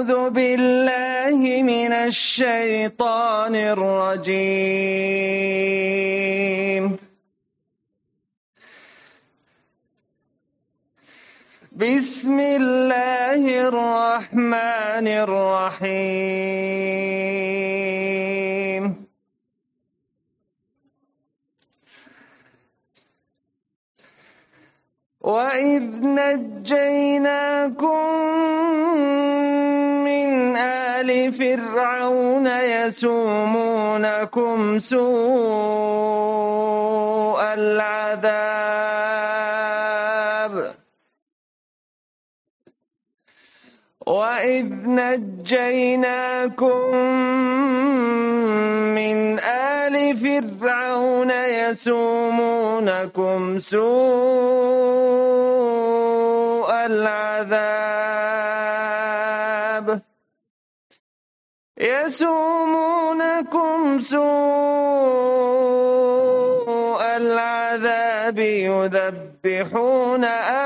أعوذ بالله من الشيطان الرجيم. بسم الله الرحمن الرحيم. وإذ نجيناكم من آل فرعون يسومونكم سوء العذاب وإذ نجيناكم من آل فرعون يسومونكم سوء العذاب يذبحون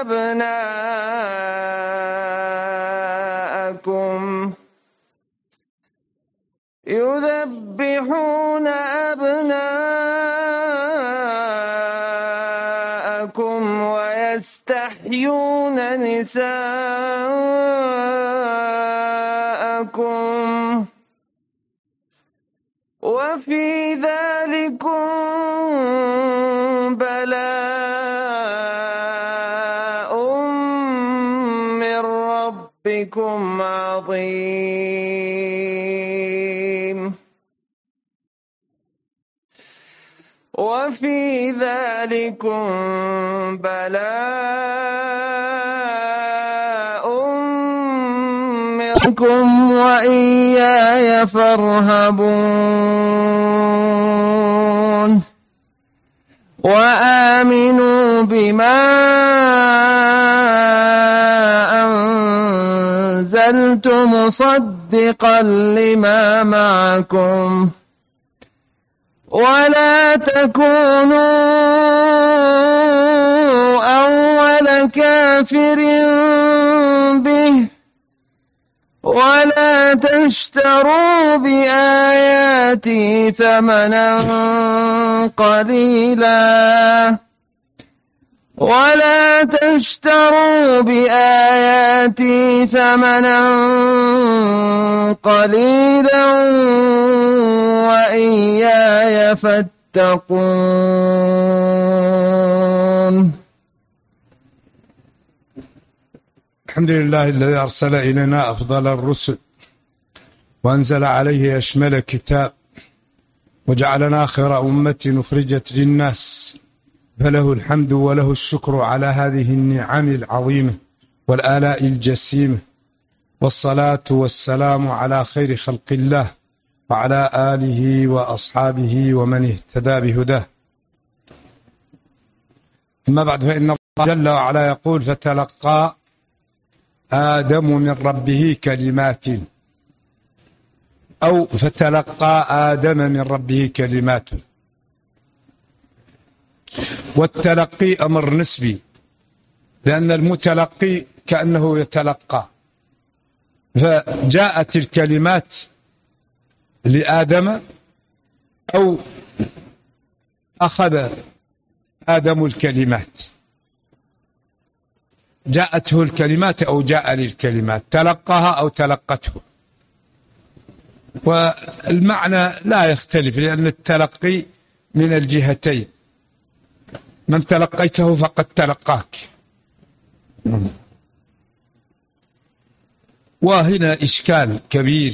أبناءكم ويستحيون نساءكم وفي ذلكم بلاء من ربكم عظيم. وفي ذلكم بلاء منكم وإياي فارهبون. وآمنوا بما أنزلت مصدقا لما معكم ولا تكونوا أول كافر به ولا تشتروا بآياتي ثمنا قليلا وإياي فاتقون. الحمد لله الذي أرسل إلينا أفضل الرسل وأنزل عليه أشمل كتاب وجعلنا خير أمة أخرجت للناس، فله الحمد وله الشكر على هذه النعم العظيمة والآلاء الجسيمة، والصلاة والسلام على خير خلق الله وعلى آله وأصحابه ومن اهتدى بهداه. أما بعد، فإن الله جل وعلا يقول: فتلقى آدم من ربه كلمات، أو فتلقى آدم من ربه كلمات. والتلقي أمر نسبي، لأن المتلقي كأنه يتلقى، فجاءت الكلمات لآدم أو أخذ آدم الكلمات، جاءته الكلمات أو جاء للكلمات، تلقاها أو تلقته. والمعنى لا يختلف، لأن التلقي من الجهتين، من تلقيته فقد تلقاك. وهنا إشكال كبير،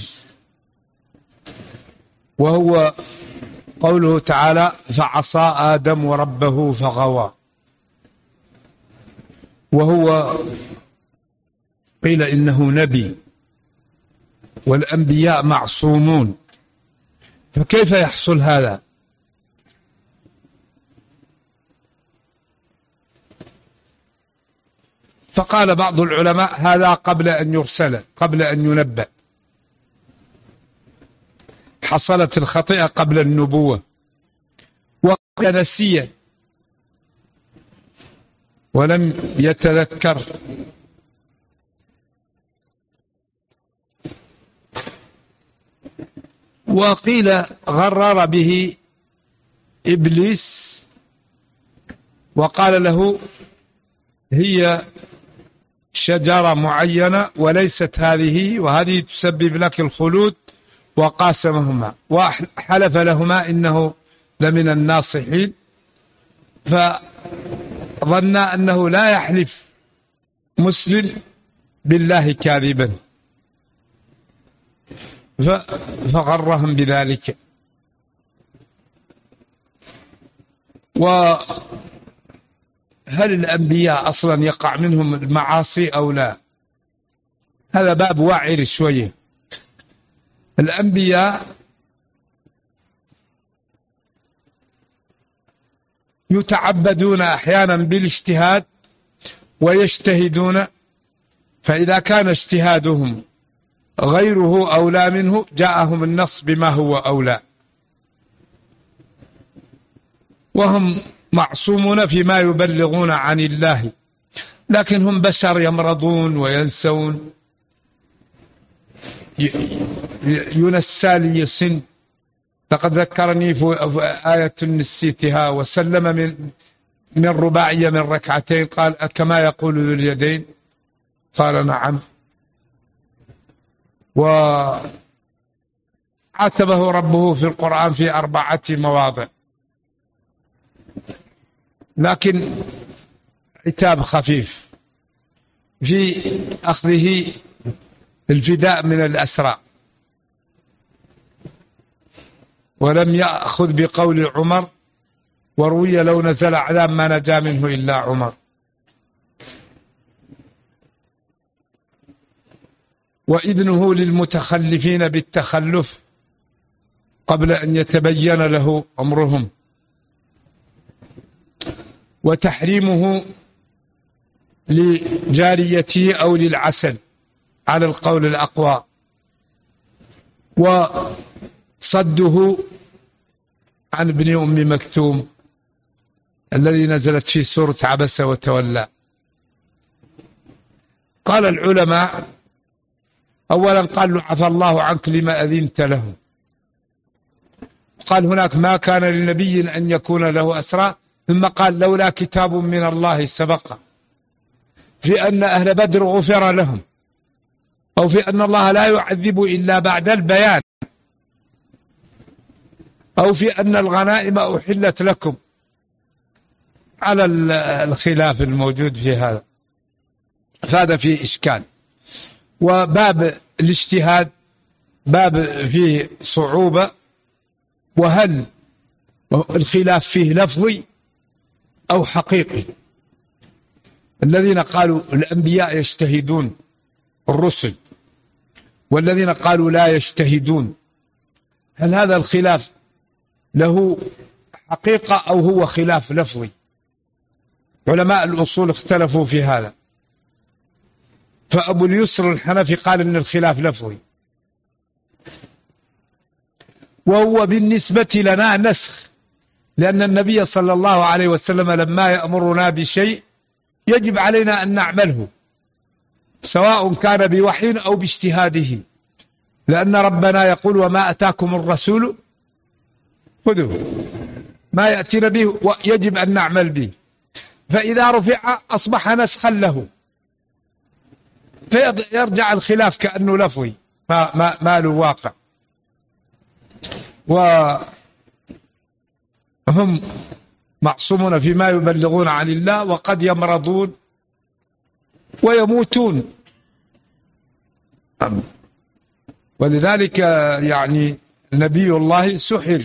وهو قوله تعالى: فعصى آدم ربه فغوى. وهو قيل إنه نبي، والأنبياء معصومون، فكيف يحصل هذا؟ فقال بعض العلماء: هذا قبل أن يرسل، قبل أن ينبأ، حصلت الخطيئة قبل النبوة، وقال نسيا ولم يتذكر. وقيل غرر به إبليس وقال له هي شجرة معينة وليست هذه، وهذه تسبب لك الخلود، وقاسمهما وحلف لهما إنه لمن الناصحين، فظن أنه لا يحلف مسلم بالله كاذبا فغرهم بذلك. وهل الأنبياء أصلا يقع منهم المعاصي أو لا؟ هذا باب واعر شوية. الأنبياء يتعبدون أحيانا بالاجتهاد ويجتهدون، فإذا كان اجتهادهم غيره أولى منه جاءهم النص بما هو أولى، وهم معصومون فيما يبلغون عن الله، لكن هم بشر يمرضون وينسون، ينسى لي سن. لقد ذكرني في آية نسيتها وسلم من رباعية من ركعتين قال كما يقول ذو اليدين، قال نعم. وعاتبه ربه في القرآن في 4 مواضع، لكن عتاب خفيف في أخذه الفداء من الأسرى، ولم يأخذ بقول عمر، وروي لو نزل عذاب ما نجا منه إلا عمر. وإذنه للمتخلفين بالتخلف قبل أن يتبين له أمرهم، وتحريمه لجاريته أو للعسل على القول الأقوى، وصده عن ابن أم مكتوم الذي نزلت في سورة عبس وتولى. قال العلماء أولا قال له عفى الله عنك لما أذنت له، قال هناك ما كان لنبي أن يكون له أسرى، ثم قال لولا كتاب من الله سبق، في أن أهل بدر غفر لهم، أو في أن الله لا يعذب إلا بعد البيان، أو في أن الغنائم أحلت لكم، على الخلاف الموجود في هذا، فهذا فيه إشكال. وباب الاجتهاد باب فيه صعوبة، وهل الخلاف فيه لفظي أو حقيقي؟ الذين قالوا الأنبياء يجتهدون الرسل، والذين قالوا لا يجتهدون، هل هذا الخلاف له حقيقة أو هو خلاف لفظي؟ علماء الأصول اختلفوا في هذا، فأبو اليسر الحنفي قال إن الخلاف لفظي، وهو بالنسبة لنا نسخ، لأن النبي صلى الله عليه وسلم لما يأمرنا بشيء يجب علينا أن نعمله، سواء كان بوحي أو باجتهاده، لأن ربنا يقول وما أتاكم الرسول خذوه، ما يأتينا به ويجب أن نعمل به، فإذا رفع أصبح نسخا له، فيرجع الخلاف كأنه لفظي ما له واقع. وهم معصومون فيما يبلغون عن الله، وقد يمرضون ويموتون، ولذلك يعني نبي الله سحر،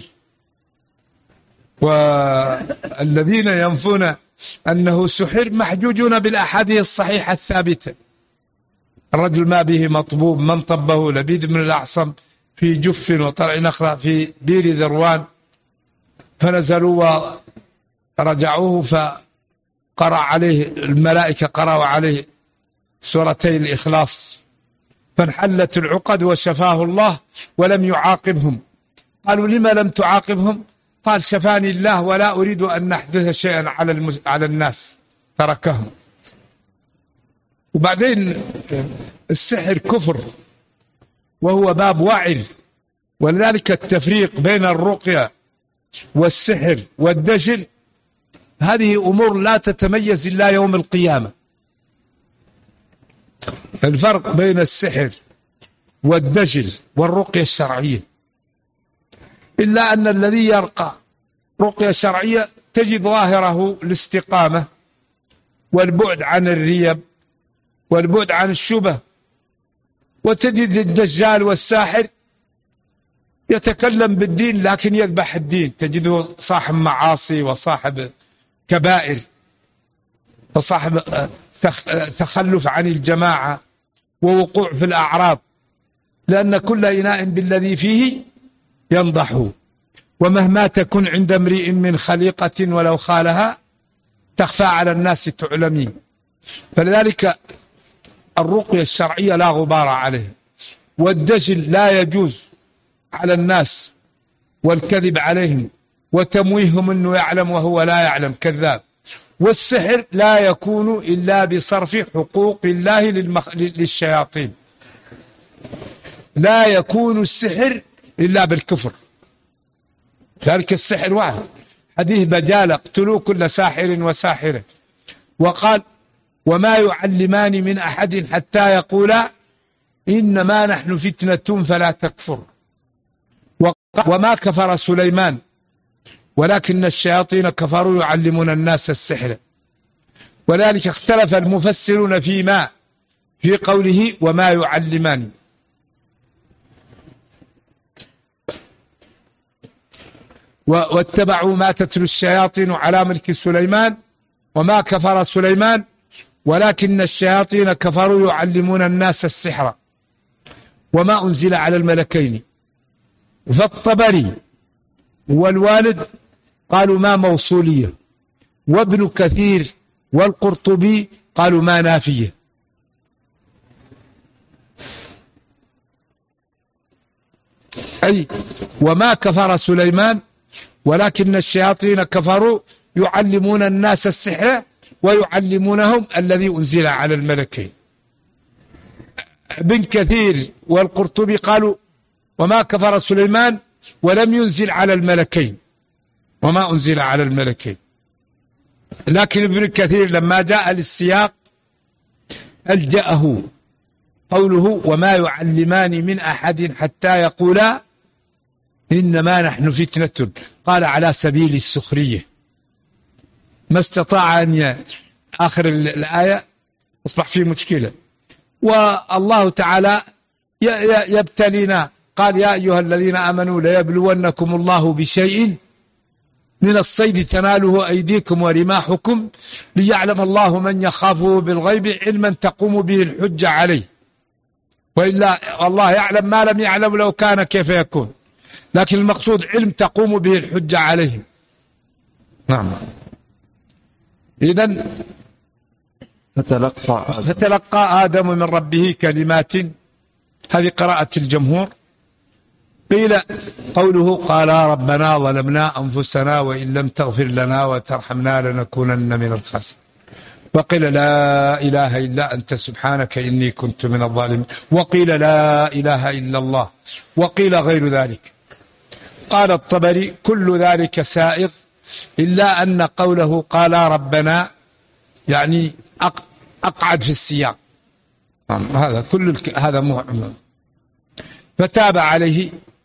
والذين ينفون أنه سحر محجوجون بالأحاديث الصحيحة الثابتة. الرجل ما به مطبوب من طبه لبيد بن الأعصم في جف وطلع نخلة في بير ذروان، فنزلوا ورجعوه فقرأ عليه الملائكة، قرأوا عليه سورتي الإخلاص، فانحلت العقد وشفاه الله ولم يعاقبهم. قالوا لما لم تعاقبهم؟ قال شفاني الله ولا أريد أن نحدث شيئا على الناس، تركهم. وبعدين السحر كفر، وهو باب وعر، ولذلك التفريق بين الرقية والسحر والدجل هذه أمور لا تتميز إلا يوم القيامة. الفرق بين السحر والدجل والرقية الشرعية، إلا أن الذي يرقى رقية شرعية تجد ظاهره الاستقامة والبعد عن الريب والبعد عن الشبه، وتجد الدجال والساحر يتكلم بالدين لكن يذبح الدين، تجده صاحب معاصي وصاحب كبائر وصاحب تخلف عن الجماعة ووقوع في الأعراض، لأن كل إناء بالذي فيه ينضح، ومهما تكن عند امرئ من خليقة ولو خالها تخفى على الناس تعلمين. فلذلك الرقية الشرعية لا غبار عليه، والدجل لا يجوز على الناس والكذب عليهم وتمويهم أنه يعلم وهو لا يعلم كذاب. والسحر لا يكون إلا بصرف حقوق الله للشياطين، لا يكون السحر إلا بالكفر. ذلك السحر واحد، حديث بجال اقتلوا كل ساحر وساحرة، وقال وما يعلمان من أحد حتى يقولا إنما نحن فتنة فلا تكفر. وما كفر سليمان ولكن الشياطين كفروا يعلمون الناس السحر. ولذلك اختلف المفسرون في قوله وما يعلمان. واتبعوا ما تتلو الشياطين على ملك سليمان وما كفر سليمان ولكن الشياطين كفروا يعلمون الناس السحر وما أنزل على الملكين. فالطبري والوالد قالوا ما موصولية، وابن كثير والقرطبي قالوا ما نافية. أي وما كفر سليمان ولكن الشياطين كفروا يعلمون الناس السحر ويعلمونهم الذي أنزل على الملكين. ابن كثير والقرطبي قالوا وما كفر سليمان ولم ينزل على الملكين، وما أنزل على الملكين. لكن ابن كثير لما جاء للسياق ألجأه قوله وما يعلمان من أحد حتى يقولا إنما نحن فتنة، قال على سبيل السخرية، ما استطاع أن آخر الآية أصبح فيه مشكلة. والله تعالى يبتلينا، قال يا أيها الذين آمنوا ليبلونكم الله بشيء من الصيد تناله أيديكم ورماحكم ليعلم الله من يخافه بالغيب علما تقوم به الحجة عليه، وإلا الله يعلم ما لم يعلم لو كان كيف يكون، لكن المقصود علم تقوم به الحجة عليهم. نعم. إذن فتلقى آدم من ربه كلمات، هذه قراءة الجمهور. قيل قوله قال ربنا ظلمنا أنفسنا وإن لم تغفر لنا وترحمنا لنكونن من الخاسرين، وقيل لا إله إلا أنت سبحانك إني كنت من الظالمين، وقيل لا إله إلا الله، وقيل غير ذلك. قال الطبري كل ذلك سائغ إلا أن قوله قال ربنا يعني أقعد في السياق، هذا كل هذا مهم. فتاب عليه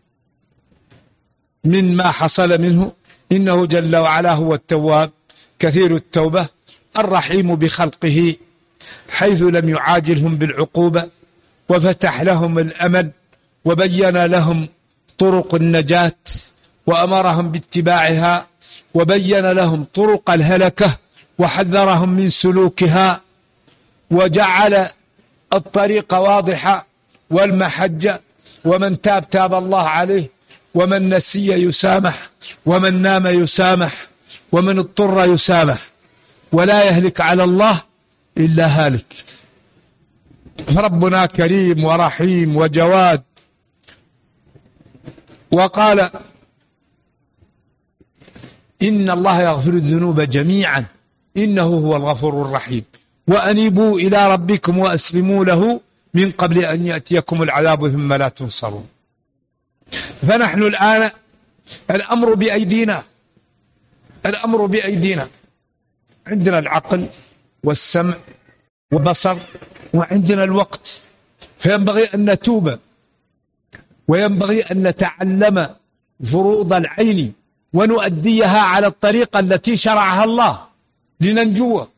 من ما حصل منه، إنه جل وعلا هو التواب كثير التوبة الرحيم بخلقه، حيث لم يعاجلهم بالعقوبة وفتح لهم الأمل وبين لهم طرق النجاة وأمرهم باتباعها، وبين لهم طرق الهلكة وحذرهم من سلوكها، وجعل الطريق واضحة والمحجة، ومن تاب تاب الله عليه، ومن نسي يسامح، ومن نام يسامح، ومن اضطر يسامح، ولا يهلك على الله إلا هالك. فربنا كريم ورحيم وجواد. وقال إن الله يغفر الذنوب جميعا إنه هو الغفور الرحيم، وأنيبوا إلى ربكم وأسلموا له من قبل أن يأتيكم العذاب ثم لا تنصرون. فنحن الآن الأمر بأيدينا، الأمر بأيدينا، عندنا العقل والسمع والبصر وعندنا الوقت، فينبغي أن نتوب وينبغي أن نتعلم فروض العين ونؤديها على الطريقة التي شرعها الله لننجو.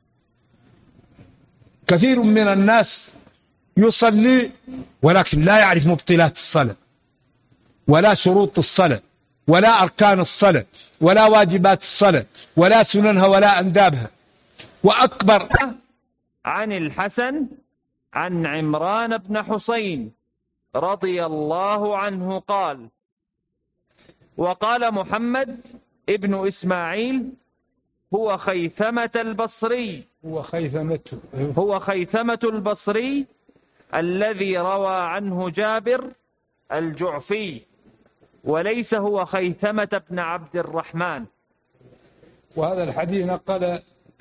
كثير من الناس يصلي ولكن لا يعرف مبطلات الصلاة ولا شروط الصلاة ولا أركان الصلاة ولا واجبات الصلاة ولا سننها ولا أندابها. وأكبر عن الحسن عن عمران بن حسين رضي الله عنه قال: وقال محمد ابن إسماعيل هو خيثمة البصري هو خيثمة البصري الذي روى عنه جابر الجعفي، وليس هو خيثمة بن عبد الرحمن. وهذا الحديث نقل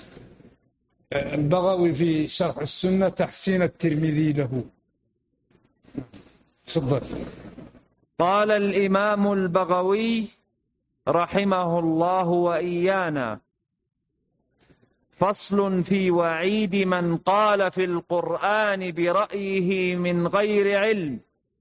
البغوي في شرح السنة تحسين الترمذي له. تفضل. قال الإمام البغوي رحمه الله وإيانا: فصل في وعيد من قال في القرآن برأيه من غير علم.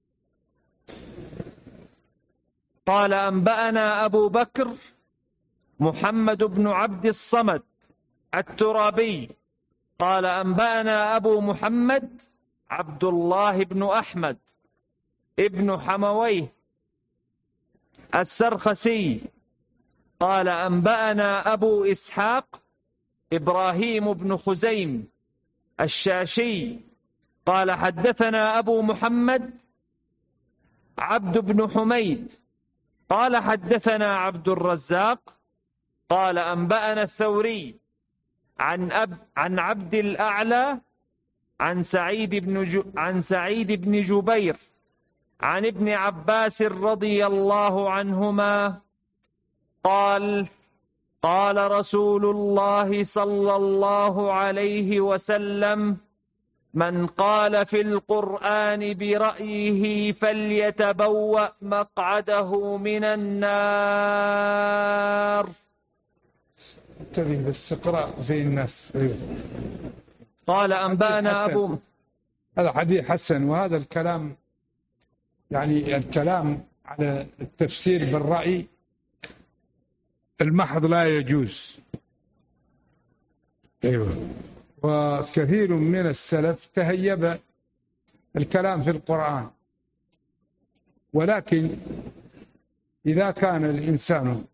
قال: أنبأنا أبو بكر محمد بن عبد الصمد الترابي قال: أنبأنا أبو محمد عبد الله بن أحمد ابن حمويه السرخسي قال: أنبأنا أبو إسحاق إبراهيم بن خزيم الشاشي قال: حدثنا أبو محمد عبد بن حميد قال: حدثنا عبد الرزاق قال: أنبأنا الثوري عن عبد الأعلى عن سعيد بن جبير عن ابن عباس رضي الله عنهما قال: قال رسول الله صلى الله عليه وسلم: من قال في القرآن برأيه فليتبوأ مقعده من النار. انتبه بس اقرأ زي الناس. قال: أنبأنا أبو. هذا حديث حسن. وهذا الكلام يعني الكلام على التفسير بالرأي المحض لا يجوز. أيوة. وكثير من السلف تهيب الكلام في القرآن، ولكن إذا كان الإنسان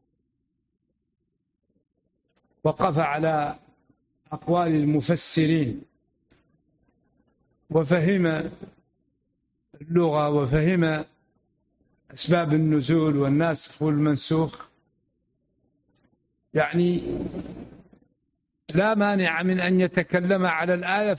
وقف على أقوال المفسرين وفهم اللغة وفهم أسباب النزول والناسخ والمنسوخ، يعني لا مانع من أن يتكلم على الآية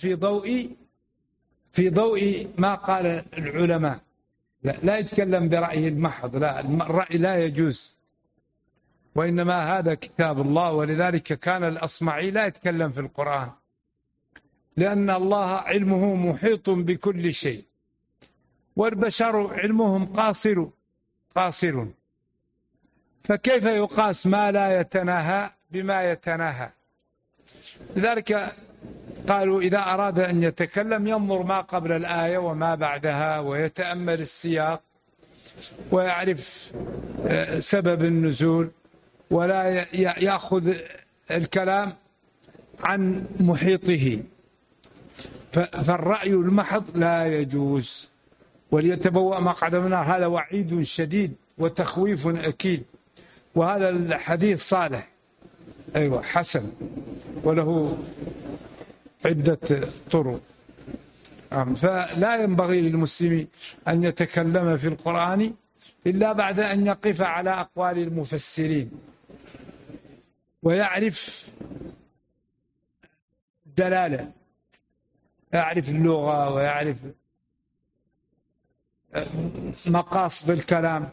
في ضوء ما قال العلماء. لا يتكلم برأيه المحض، لا، الرأي لا يجوز، وإنما هذا كتاب الله. ولذلك كان الأصمعي لا يتكلم في القرآن، لأن الله علمه محيط بكل شيء، والبشر علمهم قاصر، فكيف يقاس ما لا يتناهى بما يتناهى؟ لذلك قالوا إذا أراد أن يتكلم ينظر ما قبل الآية وما بعدها، ويتأمل السياق ويعرف سبب النزول، ولا يأخذ الكلام عن محيطه. فالرأي المحض لا يجوز. وليتبوأ مقعده من النار، هذا وعيد شديد وتخويف أكيد. وهذا الحديث صالح، أيوة حسن، وله عدة طرق. فلا ينبغي للمسلم أن يتكلم في القرآن إلا بعد أن يقف على أقوال المفسرين ويعرف الدلالة، يعرف اللغة ويعرف مقاصد الكلام،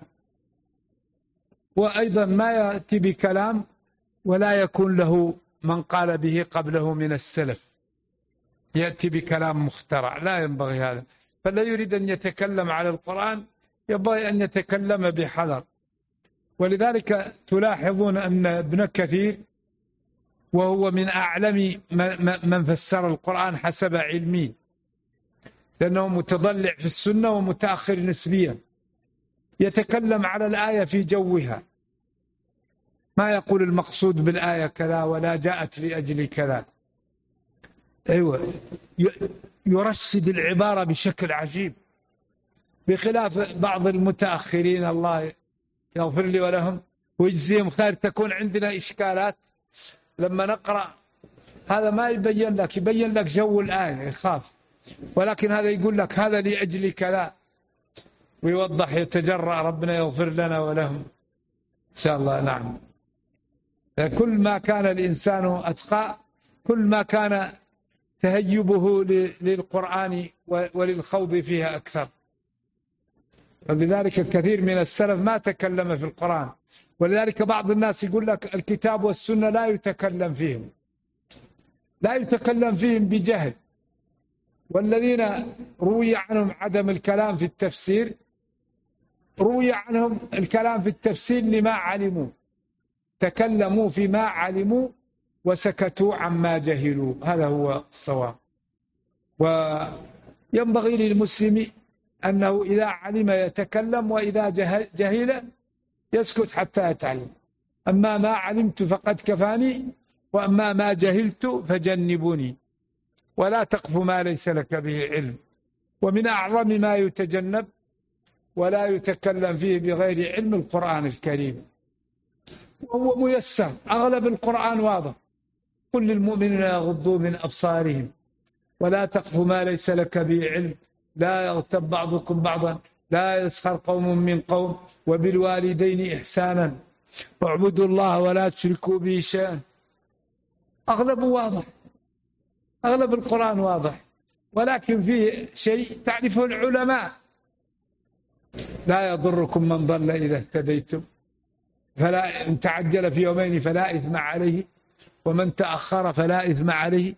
وأيضا ما يأتي بكلام ولا يكون له من قال به قبله من السلف، يأتي بكلام مخترع، لا ينبغي هذا. فلا يريد أن يتكلم على القرآن ينبغي أن يتكلم بحذر. ولذلك تلاحظون أن ابن كثير وهو من أعلم من فسر القرآن حسب علمي، لأنه متضلع في السنة ومتأخر نسبيا، يتكلم على الآية في جوها، ما يقول المقصود بالآية كذا ولا جاءت لأجل كذا. أيوة، يرشد العبارة بشكل عجيب، بخلاف بعض المتأخرين الله يغفر لي ولهم ويجزيهم خير. تكون عندنا إشكالات لما نقرأ، هذا ما يبين لك، يبين لك جو الآية يخاف، ولكن هذا يقول لك هذا لأجل كذا ويوضح، يتجرأ. ربنا يغفر لنا ولهم إن شاء الله. نعم، كل ما كان الإنسان أتقى كل ما كان تهيبه للقرآن وللخوض فيها أكثر. ولذلك الكثير من السلف ما تكلم في القرآن، ولذلك بعض الناس يقول لك الكتاب والسنة لا يتكلم فيهم، لا يتكلم فيهم بجهل. والذين روي عنهم عدم الكلام في التفسير، روي عنهم الكلام في التفسير لما علموا، تكلموا فيما علموا وسكتوا عما جهلوا. هذا هو الصواب. وينبغي للمسلم أنه إذا علم يتكلم، وإذا جهل يسكت حتى يتعلم. أما ما علمت فقد كفاني، وأما ما جهلت فجنبوني، ولا تقف ما ليس لك به علم. ومن أعظم ما يتجنب ولا يتكلم فيه بغير علم القرآن الكريم، وهو ميسر. أغلب القرآن واضح: قل للمؤمنين يغضوا من أبصارهم ولا تقف ما ليس لك به علم، لا يغتب بعضكم بعضا، لا يسخر قوم من قوم، وبالوالدين إحسانا، واعبدوا الله ولا تشركوا به شيئا. أغلب واضح، أغلب القرآن واضح، ولكن فيه شيء تعرفه العلماء: لا يضركم من ضل إذا اهتديتم، فلا إن تعجل في يومين فلا إثم عليه، ومن تأخر فلا إثم عليه.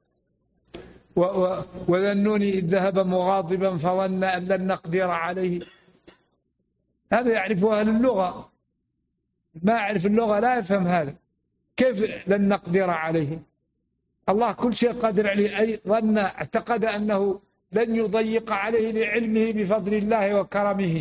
وذنوني إذ ذهب مغاضبا فظن أن لن نقدر عليه. هذا يعرفه أهل اللغة، ما يعرف اللغة لا يفهم هذا. كيف لن نقدر عليه؟ الله كل شيء قادر عليه. أي ظن، اعتقد أنه لن يضيق عليه لعلمه بفضل الله وكرمه،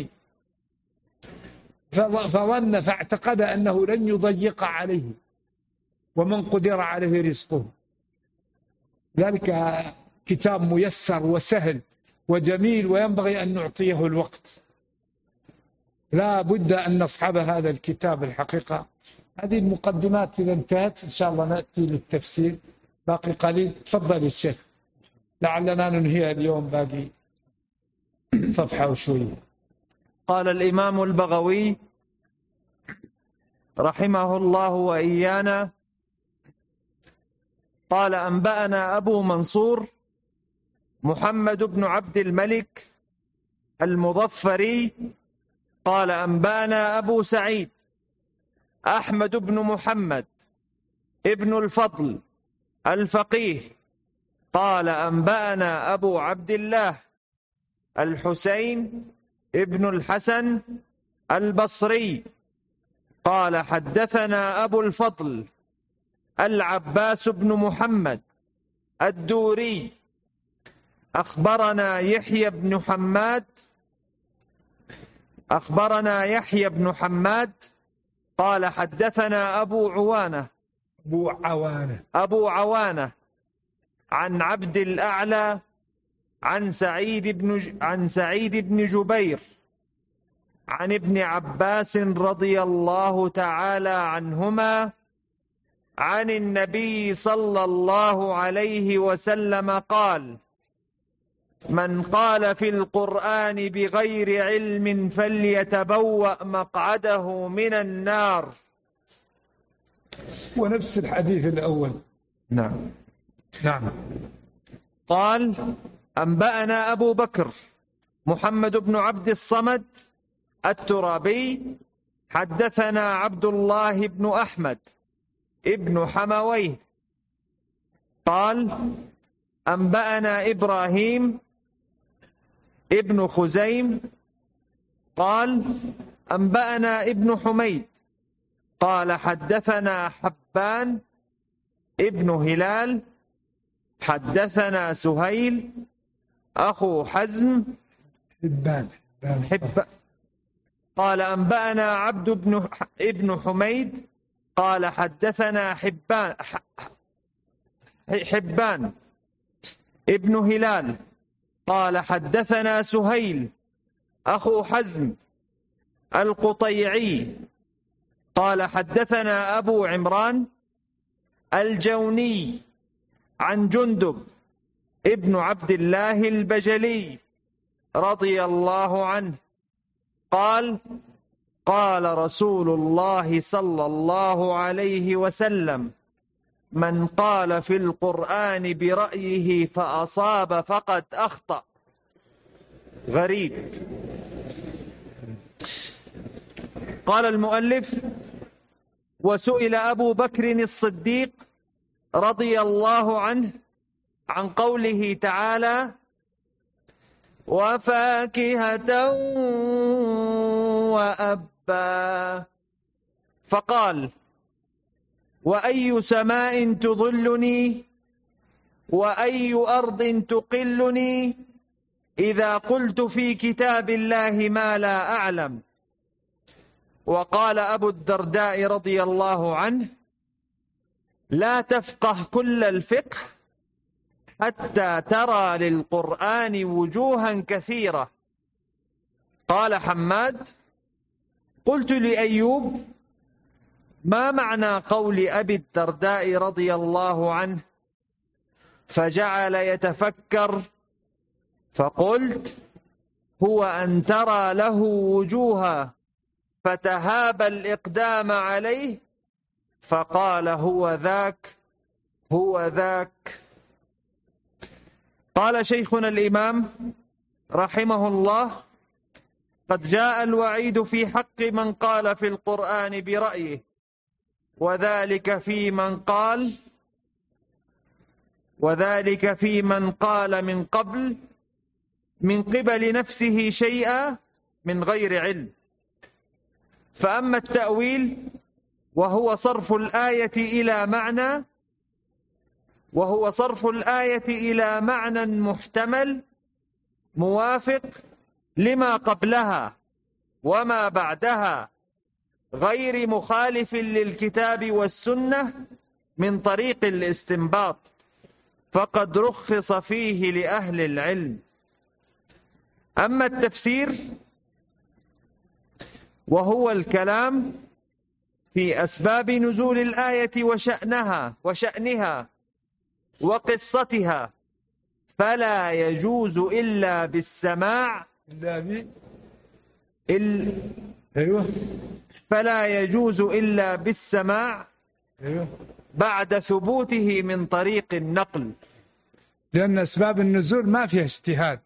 فظن فاعتقد أنه لن يضيق عليه، ومن قدر عليه رزقه. ذلك كتاب ميسر وسهل وجميل، وينبغي أن نعطيه الوقت. لا بد أن نصحب هذا الكتاب الحقيقة. هذه المقدمات إذا انتهت إن شاء الله نأتي للتفسير، باقي قليل. تفضل الشيخ، لعلنا ننهي اليوم، باقي صفحة وشوية. قال الإمام البغوي رحمه الله وإيانا: قال أنبأنا أبو منصور محمد بن عبد الملك المظفري قال أنبأنا أبو سعيد أحمد بن محمد ابن الفضل الفقيه قال أنبأنا أبو عبد الله الحسين ابن الحسن البصري قال حدثنا أبو الفضل العباس بن محمد الدوري أخبرنا يحيى بن حماد قال حدثنا أبو عوانة عن عبد الأعلى عن سعيد بن جبير عن ابن عباس رضي الله تعالى عنهما عن النبي صلى الله عليه وسلم قال: من قال في القرآن بغير علم فليتبوأ مقعده من النار. ونفس الحديث الأول. نعم. نعم. قال: أنبأنا أبو بكر محمد بن عبد الصمد الترابي حدثنا عبد الله بن أحمد ابن حمويه قال: أنبأنا إبراهيم ابن خزيم قال: أنبأنا ابن حميد قال: حدثنا حبان ابن هلال حدثنا سهيل أخو حزم قال: أنبأنا عبد ابن حميد قال: حدثنا حبان ابن هلال قال: حدثنا سهيل أخو حزم القطيعي قال: حدثنا أبو عمران الجوني عن جندب ابن عبد الله البجلي رضي الله عنه قال: قال رسول الله صلى الله عليه وسلم: من قال في القرآن برأيه فأصاب فقد أخطأ. غريب. قال المؤلف: وسئل أبو بكر الصديق رضي الله عنه عن قوله تعالى: وفاكهة وأبا، فقال: وأي سماء تظلني وأي أرض تقلني إذا قلت في كتاب الله ما لا أعلم. وقال أبو الدرداء رضي الله عنه: لا تفقه كل الفقه حتى ترى للقرآن وجوها كثيرة. قال حماد: قلت لأيوب: ما معنى قول أبي الدرداء رضي الله عنه؟ فجعل يتفكر، فقلت: هو أن ترى له وجوها فتهاب الإقدام عليه. فقال: هو ذاك هو ذاك. قال شيخنا الإمام رحمه الله: قد جاء الوعيد في حق من قال في القرآن برأيه، وذلك في من قال من قبل نفسه شيئا من غير علم. فأما التأويل وهو صرف الآية إلى معنى محتمل موافق لما قبلها وما بعدها غير مخالف للكتاب والسنة من طريق الاستنباط، فقد رخص فيه لأهل العلم. أما التفسير وهو الكلام في أسباب نزول الآية وشأنها وقصتها، فلا يجوز إلا بالسماع بعد ثبوته من طريق النقل، لأن أسباب النزول ما فيها اجتهاد،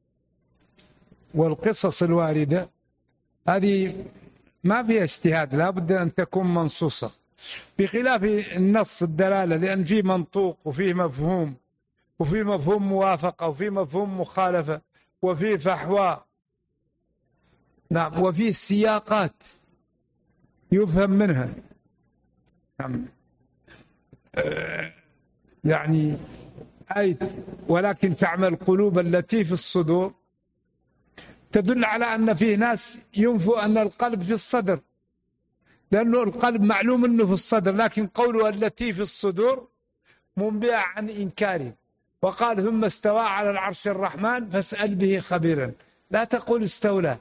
والقصص الواردة هذه ما فيها اجتهاد، لا بد أن تكون منصوصة، بخلاف النص الدلالة، لأن فيه منطوق وفيه مفهوم، وفيه مفهوم موافقة وفيه مفهوم مخالفة وفيه فحوى، نعم، وفيه سياقات يفهم منها، نعم. يعني آية ولكن تعمى القلوب التي في الصدور تدل على أن فيه ناس ينفوا أن القلب في الصدر، لأنه القلب معلوم أنه في الصدر، لكن قوله التي في الصدور منبئ عن إنكاره. وقال: ثم استوى على العرش الرحمن فاسأل به خبيرا، لا تقول استولى.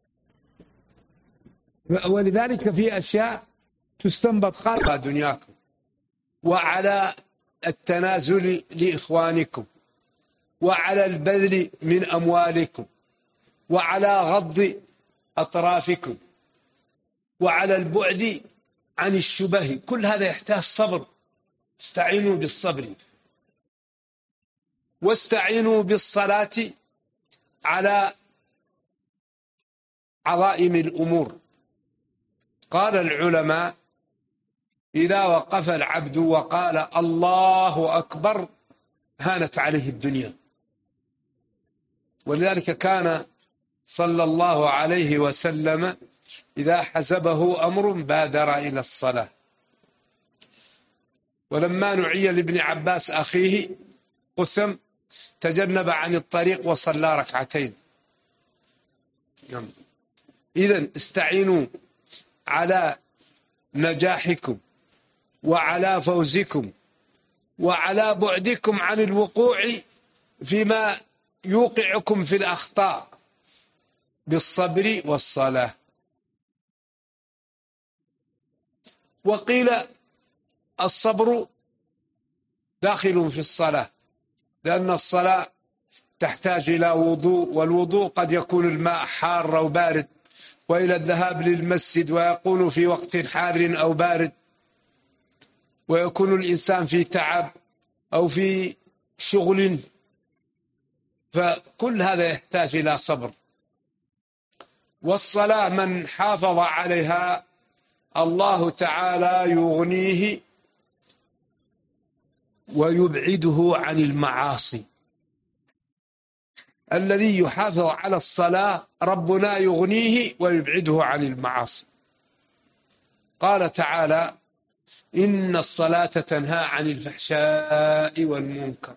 ولذلك في أشياء تستنبط. قال: دنياكم وعلى التنازل لإخوانكم وعلى البذل من أموالكم وعلى غض أطرافكم وعلى البعد عن الشبه، كل هذا يحتاج صبر. استعينوا بالصبر واستعينوا بالصلاة على عظائم الأمور. قال العلماء: إذا وقف العبد وقال الله أكبر هانت عليه الدنيا. ولذلك كان صلى الله عليه وسلم إذا حزبه أمر بادر إلى الصلاة. ولما نعي لابن عباس أخيه قثم تجنب عن الطريق وصلى ركعتين. إذن استعينوا على نجاحكم وعلى فوزكم وعلى بعدكم عن الوقوع فيما يوقعكم في الأخطاء بالصبر والصلاة. وقيل الصبر داخل في الصلاة، لأن الصلاة تحتاج إلى وضوء، والوضوء قد يكون الماء حار أو بارد، وإلى الذهاب للمسجد ويكون في وقت حار أو بارد، ويكون الإنسان في تعب أو في شغل، فكل هذا يحتاج إلى صبر. والصلاة من حافظ عليها الله تعالى يغنيه ويبعده عن المعاصي. الذي يحافظ على الصلاة ربنا يغنيه ويبعده عن المعاصي. قال تعالى: إن الصلاة تنهى عن الفحشاء والمنكر.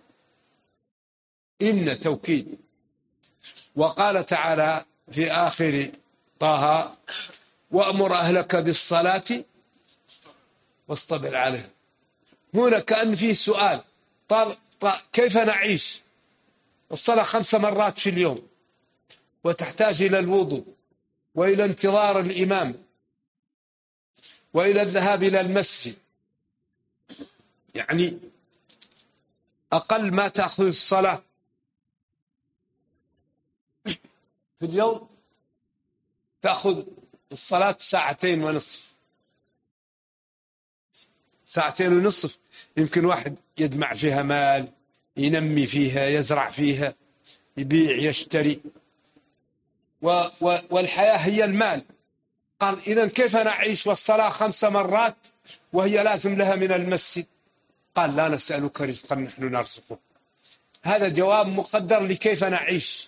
إن توكيد. وقال تعالى في آخر طه: وأمر أهلك بالصلاة واصطبر عليها. هنا كأن فيه سؤال: كيف نعيش؟ الصلاة 5 مرات في اليوم، وتحتاج إلى الوضوء وإلى انتظار الإمام وإلى الذهاب إلى المسجد. يعني أقل ما تأخذ الصلاة في اليوم، تأخذ الصلاة 2.5 ساعة. 2.5 يمكن واحد يجمع فيها مال، ينمي فيها، يزرع فيها، يبيع، يشتري، والحياة هي المال. قال: إذن كيف نعيش والصلاة 5 مرات وهي لازم لها من المسجد؟ قال: لا نسألك رزقا نحن نرزقك. هذا جواب مقدر لكيف نعيش.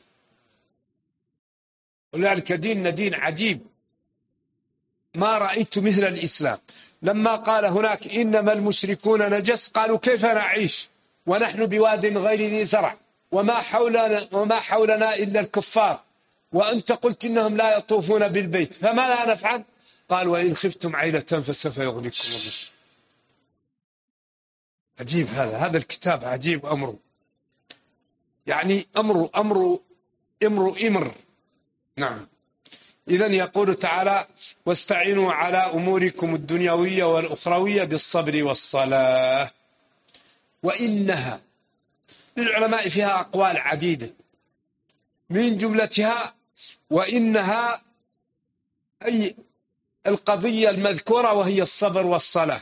ولذلك ديننا دين عجيب، ما رأيت مثل الإسلام. لما قال هناك إنما المشركون نجس، قالوا: كيف نعيش ونحن بواد غير ذي زرع وما حولنا إلا الكفار، وأنت قلت إنهم لا يطوفون بالبيت، فما لا نفعل؟ قال: وإن خفتم عيلة فسوف يغنيكم الله. عجيب هذا الكتاب عجيب أمره، يعني أمر. نعم. إذن يقول تعالى: واستعينوا على أموركم الدنيوية والأخروية بالصبر والصلاة. وإنها للعلماء فيها أقوال عديدة، من جملتها وإنها أي القضية المذكورة وهي الصبر والصلاة.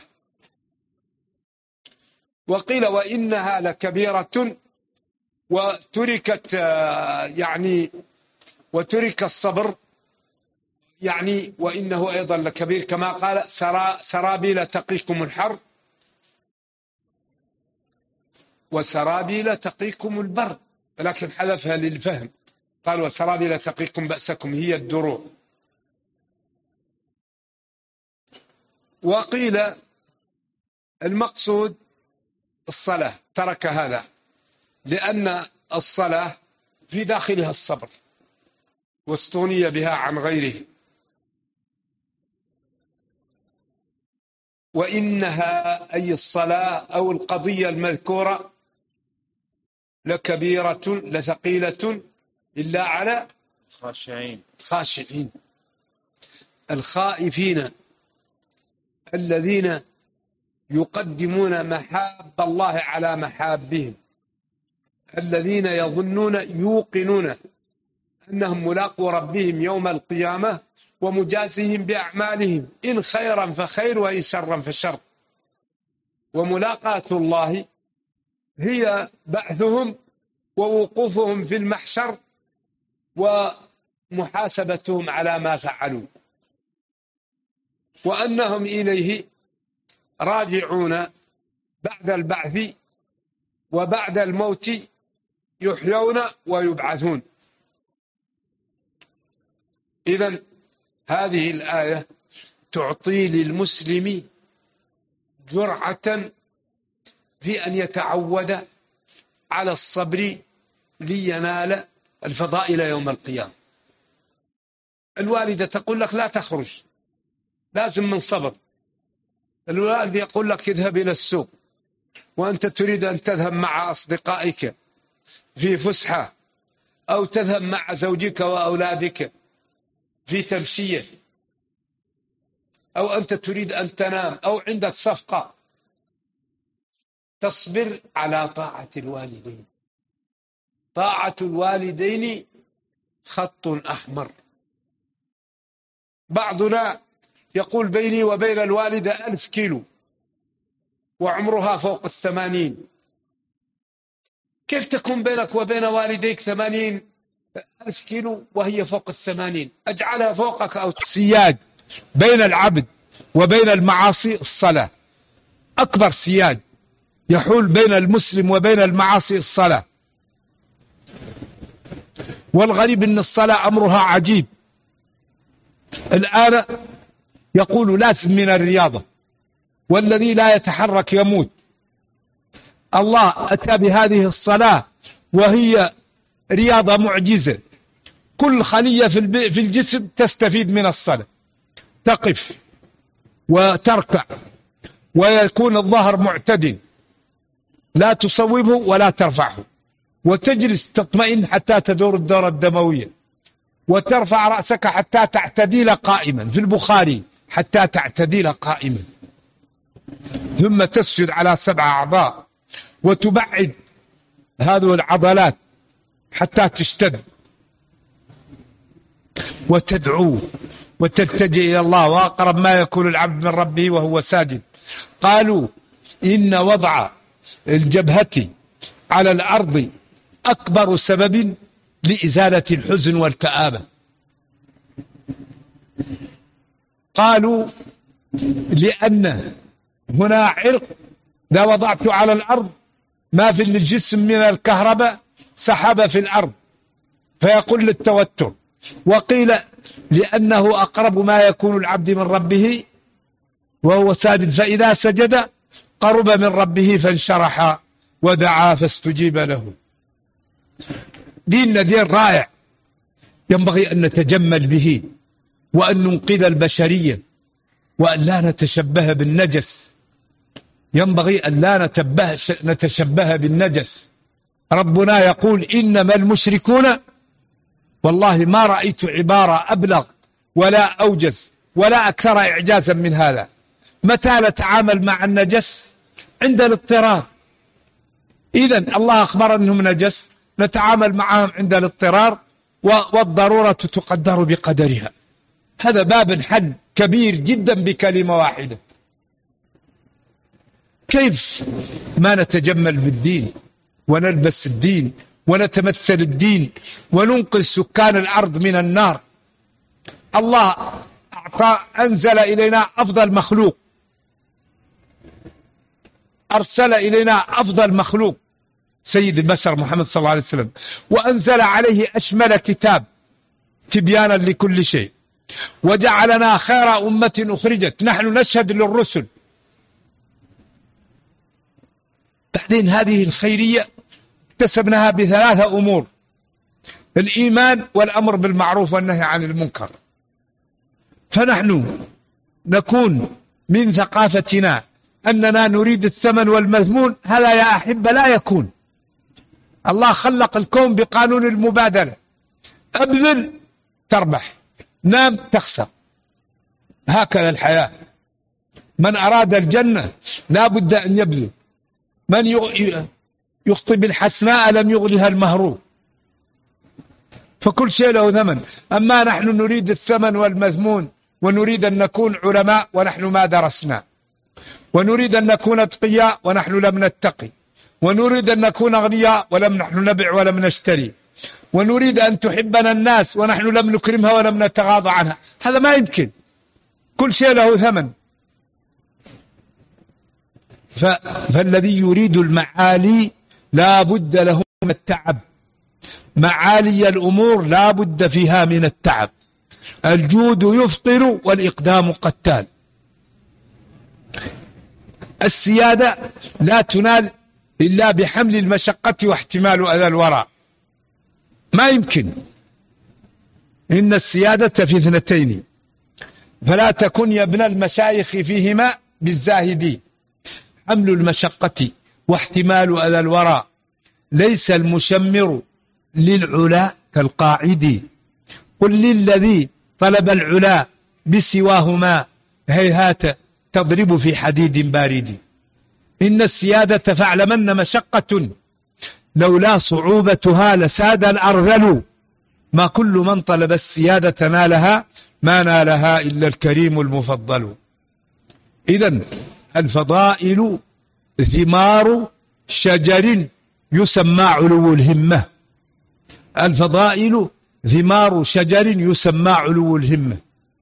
وقيل وإنها لكبيرة وتركت وترك الصبر، يعني وإنه أيضا لكبير، كما قال: سرابيل تقيكم الحر وسرابيل تقيكم البرد، ولكن حذفها للفهم، قال: وسرابيل تقيكم بأسكم، هي الدروع. وقيل المقصود الصلاة، ترك هذا لأن الصلاة في داخلها الصبر، واستغني بها عن غيره. وإنها أي الصلاة أو القضية المذكورة لكبيرة لثقيلة إلا على خاشعين الخائفين الذين يقدمون محاب الله على محابهم، الذين يوقنون أنهم ملاقو ربهم يوم القيامة ومجازهم بأعمالهم، إن خيرا فخير وإن شرا فشر. وملاقاة الله هي بعثهم ووقوفهم في المحشر ومحاسبتهم على ما فعلوا، وأنهم إليه راجعون بعد البعث وبعد الموت، يحيون ويبعثون. إذن هذه الآية تعطي للمسلم جرعة في أن يتعود على الصبر لينال الفضائل يوم القيامة. الوالدة تقول لك لا تخرج، لازم من صبر. الوالد يقول لك اذهب إلى السوق وأنت تريد أن تذهب مع أصدقائك في فسحة، أو تذهب مع زوجك وأولادك في تمشية، أو أنت تريد أن تنام، أو عندك صفقة. تصبر على طاعة الوالدين. طاعة الوالدين خط أحمر. بعضنا يقول بيني وبين الوالدة 1000 كيلو وعمرها فوق 80. كيف تكون بينك وبين والديك 80,000 كيلو وهي فوق 80؟ أجعلها فوقك أو سياج بين العبد وبين المعاصي الصلاة. أكبر سياج يحول بين المسلم وبين المعاصي الصلاة. والغريب أن الصلاة أمرها عجيب. الآن يقول لازم من الرياضة، والذي لا يتحرك يموت. الله أتى بهذه الصلاة وهي رياضة معجزة. كل خلية في الجسم تستفيد من الصلاة. تقف وتركع ويكون الظهر معتدل، لا تصوبه ولا ترفعه، وتجلس تطمئن حتى تدور الدورة الدموية، وترفع رأسك حتى تعتدل قائما، في البخاري حتى تعتدل قائما، ثم تسجد على 7 أعضاء وتبعد هذه العضلات حتى تشتد، وتدعو وتلتجئ إلى الله، وأقرب ما يكون العبد من ربه وهو ساجد. قالوا إن وضع الجبهة على الأرض أكبر سبب لإزالة الحزن والكآبة. قالوا لأن هنا عرق إذا وضعت على الأرض ما في الجسم من الكهرباء سحب في الأرض فيقل التوتر. وقيل لأنه أقرب ما يكون العبد من ربه وهو ساجد، فإذا سجد قرب من ربه فانشرح ودعا فاستجيب له. ديننا دين رائع، ينبغي أن نتجمل به وأن ننقذ البشرية وأن لا نتشبه بالنجس. ينبغي أن لا نتشبه بالنجس. ربنا يقول إنما المشركون، والله ما رأيت عبارة أبلغ ولا أوجز ولا أكثر إعجازا من هذا. متى نتعامل مع النجس؟ عند الاضطرار. إذن الله أخبر أنهم نجس، نتعامل معهم عند الاضطرار، والضرورة تقدر بقدرها. هذا باب حل كبير جدا بكلمة واحدة. كيف ما نتجمل بالدين ونلبس الدين ونتمثل الدين وننقذ سكان الأرض من النار؟ الله أنزل إلينا أفضل مخلوق، أرسل إلينا أفضل مخلوق سيد البشر محمد صلى الله عليه وسلم، وأنزل عليه أشمل كتاب تبيانا لكل شيء، وجعلنا خير أمة أخرجت. نحن نشهد للرسل. بعدين هذه الخيرية اكتسبناها ب3 أمور: الإيمان والأمر بالمعروف والنهي عن المنكر. فنحن نكون من ثقافتنا أننا نريد الثمن والمذمون. هذا يا أحبة لا يكون. الله خلق الكون بقانون المبادلة: أبذل تربح، نام تخسر. هكذا الحياة. من أراد الجنة لا بد أن يبذل. من يخطي بالحسناء لم يغلها المهروب. فكل شيء له ثمن. أما نحن نريد الثمن والمذمون، ونريد أن نكون علماء ونحن ما درسنا، ونريد أن نكون أتقياء ونحن لم نتقي، ونريد أن نكون أغنياء ولم نحن نبع ولم نشتري، ونريد أن تحبنا الناس ونحن لم نكرمها ولم نتغاضى عنها. هذا ما يمكن. كل شيء له ثمن. فالذي يريد المعالي لا بد له من التعب. معالي الأمور لا بد فيها من التعب. الجود يفطر والإقدام قتال. السيادة لا تنال إلا بحمل المشقة واحتمال أذى الورى. ما يمكن. إن السيادة في اثنتين، فلا تكن يا ابن المشايخ فيهما بالزاهدين. حمل المشقة واحتمال أذى الورى، ليس المشمر للعلا كالقاعد. قل للذي طلب العلا بسواهما هيهات تضرب في حديد بارد. إن السيادة فاعلمن مشقة، لولا صعوبتها لساد الأرذل. ما كل من طلب السيادة نالها، ما نالها إلا الكريم المفضل. إذن الفضائل ثمار شجر يسمى علو الهمة. الفضائل ثمار شجر يسمى علو الهمة.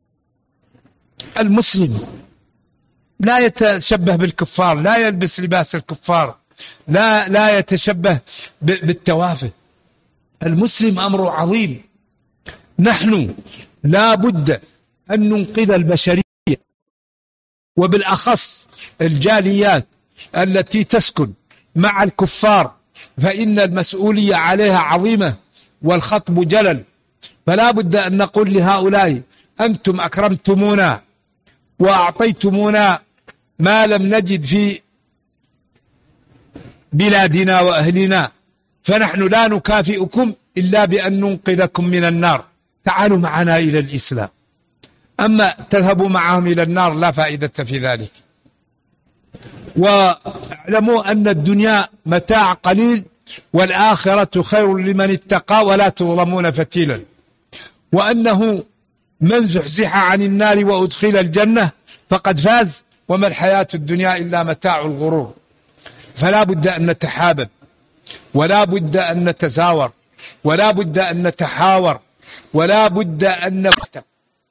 المسلم لا يتشبه بالكفار، لا يلبس لباس الكفار، لا يتشبه بالتوافه. المسلم أمر عظيم. نحن لا بد أن ننقذ البشرية، وبالأخص الجاليات التي تسكن مع الكفار، فإن المسؤولية عليها عظيمة والخطب جلل. فلا بد أن نقول لهؤلاء: أنتم أكرمتمونا وأعطيتمونا ما لم نجد في بلادنا وأهلنا، فنحن لا نكافئكم إلا بأن ننقذكم من النار. تعالوا معنا إلى الإسلام. أما تذهبوا معهم إلى النار لا فائدة في ذلك. واعلموا أن الدنيا متاع قليل، والآخرة خير لمن اتقى ولا تظلمون فتيلا. وأنه من زحزح عن النار وأدخل الجنة فقد فاز، وما الحياة الدنيا إلا متاع الغرور. فلا بد أن نتحابب، ولا بد أن نتزاور، ولا بد أن نتحاور، ولا بد أن نكتب.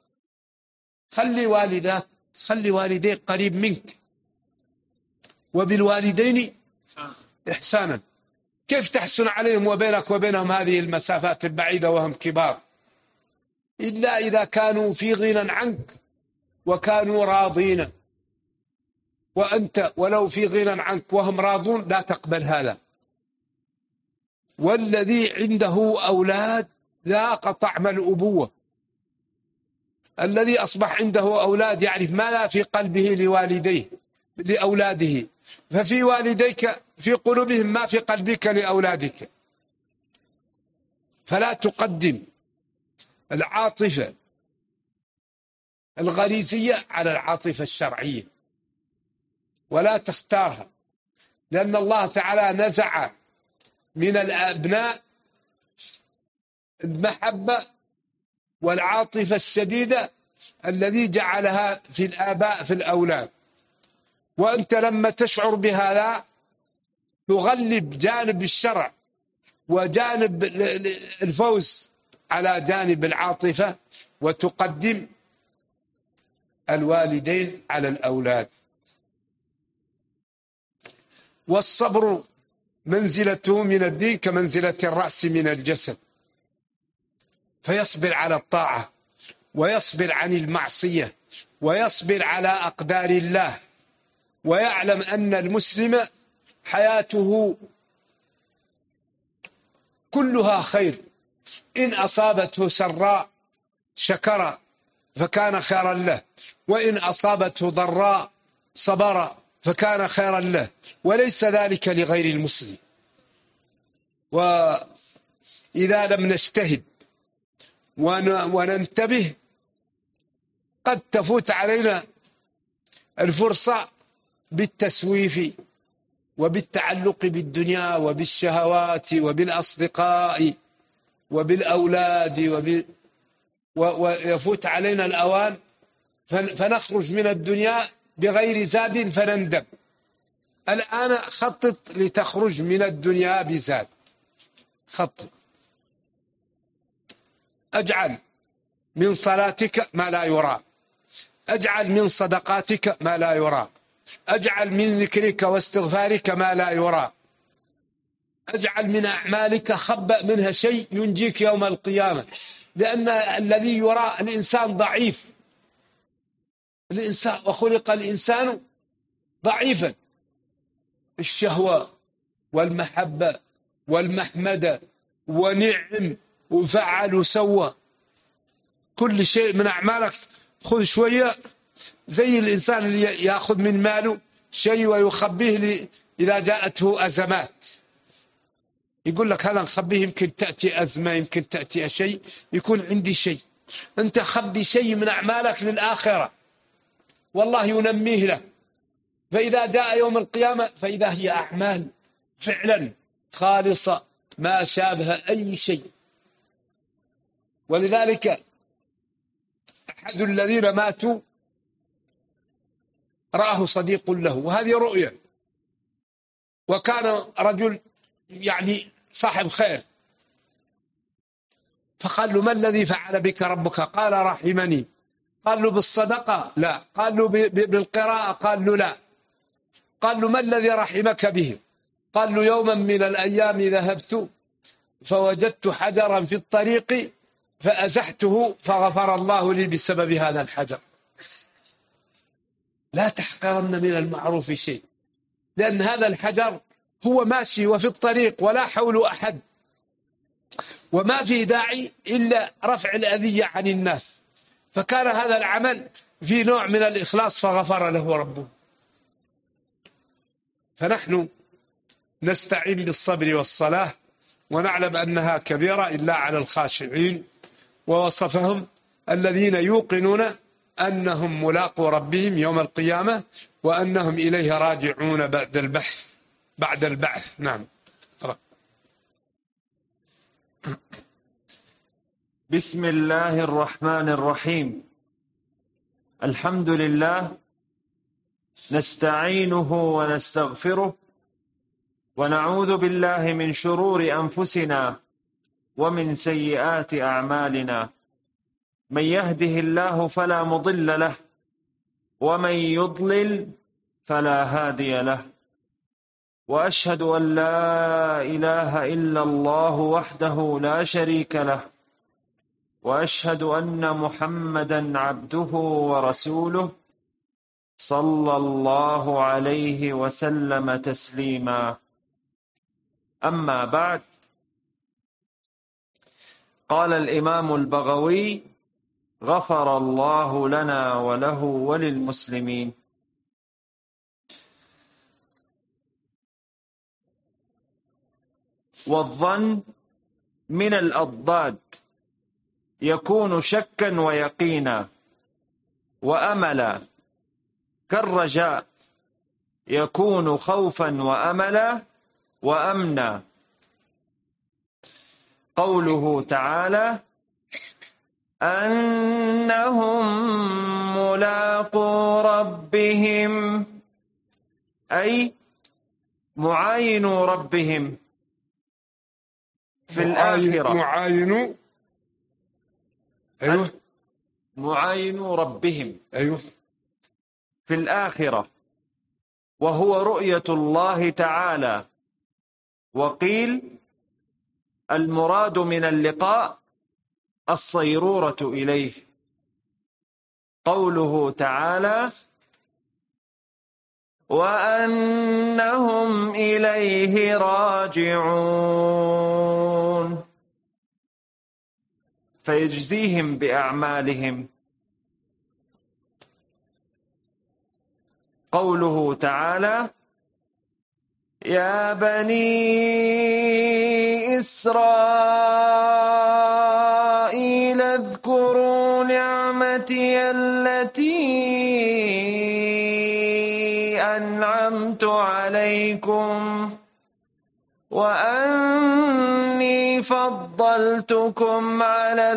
خلي والديك قريب منك، وبالوالدين إحسانا. كيف تحسن عليهم وبينك وبينهم هذه المسافات البعيدة وهم كبار؟ إلا إذا كانوا في غنى عنك وكانوا راضين. وأنت ولو في غنى عنك وهم راضون لا تقبل هذا. والذي عنده أولاد ذاق طعم الأبوة. الذي أصبح عنده أولاد يعرف ما لا في قلبه لوالديه لأولاده، ففي والديك في قلوبهم ما في قلبك لأولادك. فلا تقدم العاطفة الغريزية على العاطفة الشرعية، ولا تختارها، لأن الله تعالى نزع من الأبناء المحبة والعاطفة الشديدة الذي جعلها في الآباء في الأولاد. وأنت لما تشعر بهذا تغلب جانب الشرع وجانب الفوز على جانب العاطفة، وتقدم الوالدين على الأولاد. والصبر منزلته من الدين كمنزلة الرأس من الجسد، فيصبر على الطاعة، ويصبر عن المعصية، ويصبر على أقدار الله، ويعلم أن المسلم حياته كلها خير. إن أصابته سراء شكر فكان خيرا له، وإن أصابته ضراء صبر فكان خيرا له، وليس ذلك لغير المسلم. وإذا لم نجتهد وننتبه قد تفوت علينا الفرصة بالتسويف وبالتعلق بالدنيا وبالشهوات وبالأصدقاء وبالأولاد ويفوت علينا الأوان فنخرج من الدنيا بغير زاد فنندم. الآن خطط لتخرج من الدنيا بزاد. خطط. أجعل من صلاتك ما لا يرى، أجعل من صدقاتك ما لا يرى، أجعل من ذكرك واستغفارك ما لا يرى. اجعل من أعمالك خبأ منها شيء ينجيك يوم القيامة، لأن الذي يرى الإنسان ضعيف، الإنسان وخلق الإنسان ضعيفا، الشهوة والمحبة والمحمدة ونعم وفعل وسوى، كل شيء من أعمالك خذ شوية، زي الإنسان اللي يأخذ من ماله شيء ويخبيه إذا جاءته أزمات، يقول لك هذا نخبيه يمكن تأتي أزمة، يمكن تأتي شيء، يكون عندي شيء. أنت خبي شيء من أعمالك للآخرة والله ينميه له، فإذا جاء يوم القيامة فإذا هي أعمال فعلا خالصة ما شابه أي شيء. ولذلك أحد الذين ماتوا رآه صديق له، وهذه رؤيا، وكان رجل يعني صاحب خير، فقال له: ما الذي فعل بك ربك؟ قال: رحمني. قال له: بالصدقة؟ لا. قال له: بالقراءة؟ قال له: لا. قال له: ما الذي رحمك به؟ قال له: يوما من الأيام ذهبت فوجدت حجرا في الطريق فأزحته فغفر الله لي بسبب هذا الحجر. لا تحقرن من المعروف شيء، لأن هذا الحجر هو ماشي وفي الطريق ولا حول أحد، وما في داعي إلا رفع الأذية عن الناس، فكان هذا العمل في نوع من الإخلاص فغفر له ربه. فنحن نستعين بالصبر والصلاة، ونعلم أنها كبيرة إلا على الخاشعين، ووصفهم الذين يوقنون أنهم ملاقوا ربهم يوم القيامة وأنهم إليه راجعون بعد البعث. نعم. بسم الله الرحمن الرحيم. الحمد لله نستعينه ونستغفره ونعوذ بالله من شرور أنفسنا ومن سيئات أعمالنا، من يهده الله فلا مضل له ومن يضلل فلا هادي له، وأشهد أن لا إله إلا الله وحده لا شريك له، وأشهد أن محمدا عبده ورسوله صلى الله عليه وسلم تسليما. أما بعد، قال الإمام البغوي: غفر الله لنا وله وللمسلمين. والظن من الأضداد يكون شكا ويقينا، وأملا، كالرجاء يكون خوفا وأملا وأمنا. قوله تعالى: أنهم ملاقو ربهم، أي معاينوا ربهم في الآخرة. معاينوا ربهم في الآخرة، وهو رؤية الله تعالى. وقيل المراد من اللقاء الصيرورة إليه. قوله تعالى: وأنهم إليه راجعون، فيجزيهم بأعمالهم. قوله تعالى: يا بني إسرائيل اذكروا نعمتي التي أنعمت عليكم وأني فضلتكم على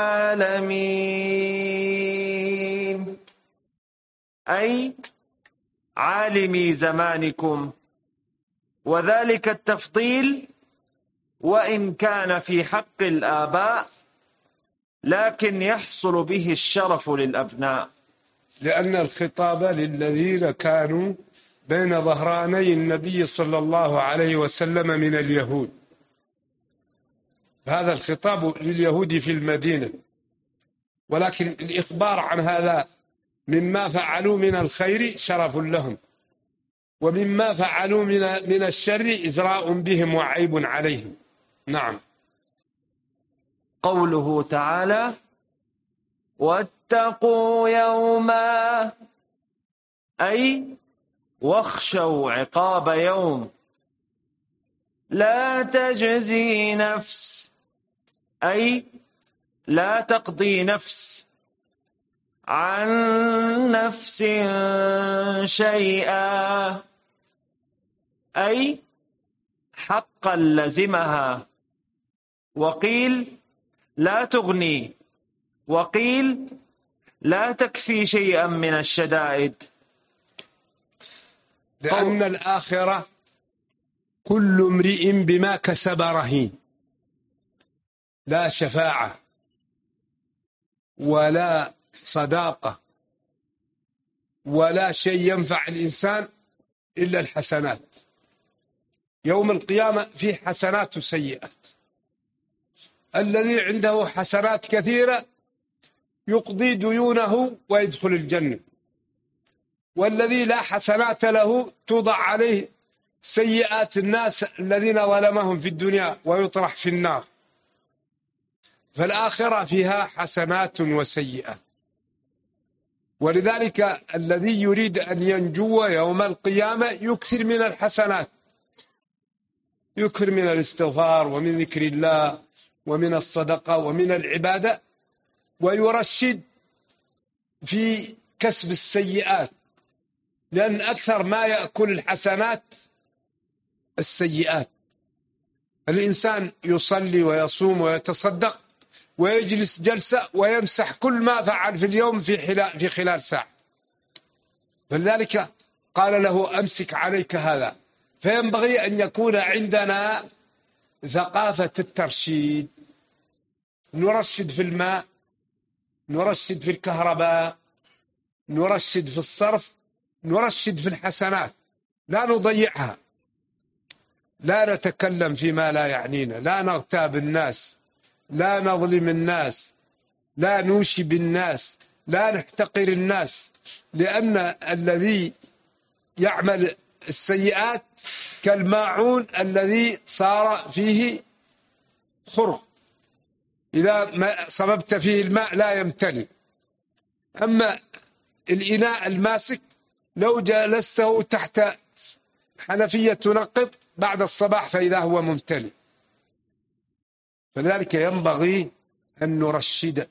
العالمين، أي عالمي زمانكم. وذلك التفضيل وإن كان في حق الآباء، لكن يحصل به الشرف للأبناء، لأن الخطاب للذين كانوا بين ظهراني النبي صلى الله عليه وسلم من اليهود. هذا الخطاب لليهود في المدينة، ولكن الإخبار عن هذا مما فعلوا من الخير شرف لهم، ومما فعلوا من الشر إزراء بهم وعيب عليهم. نعم. قوله تعالى: واتقوا يوما، أي واخشوا عقاب يوم لا تجزي نفس، أي لا تقضي نفس عن نفس شيئا، أي حقا لزمها. وقيل لا تغني، وقيل لا تكفي شيئا من الشدائد. لأن الآخرة كل امرئ بما كسب رهين، لا شفاعة ولا صداقة ولا شيء ينفع الإنسان إلا الحسنات. يوم القيامة في حسنات وسيئات. الذي عنده حسنات كثيرة يقضي ديونه ويدخل الجنة، والذي لا حسنات له توضع عليه سيئات الناس الذين ظلمهم في الدنيا ويطرح في النار. فالآخرة فيها حسنات وسيئات، ولذلك الذي يريد أن ينجو يوم القيامة يكثر من الحسنات، يكثر من الاستغفار ومن ذكر الله ومن الصدقة ومن العبادة، ويرشد في كسب السيئات، لأن أكثر ما يأكل الحسنات السيئات. الإنسان يصلي ويصوم ويتصدق ويجلس جلسة ويمسح كل ما فعل في اليوم في خلال ساعة، فلذلك قال له أمسك عليك هذا. فينبغي أن يكون عندنا ثقافة الترشيد، نرشد في الماء، نرشد في الكهرباء، نرشد في الصرف، نرشد في الحسنات، لا نضيعها، لا نتكلم فيما لا يعنينا، لا نغتاب الناس، لا نظلم الناس، لا نوشي بالناس، لا نحتقر الناس، لأن الذي يعمل السيئات كالماعون الذي صار فيه خرق، إذا ما صببت فيه الماء لا يمتلئ. أما الإناء الماسك لو جلسته تحت حنفية تنقط بعد الصباح فإذا هو ممتلئ. فذلك ينبغي أن نرشد،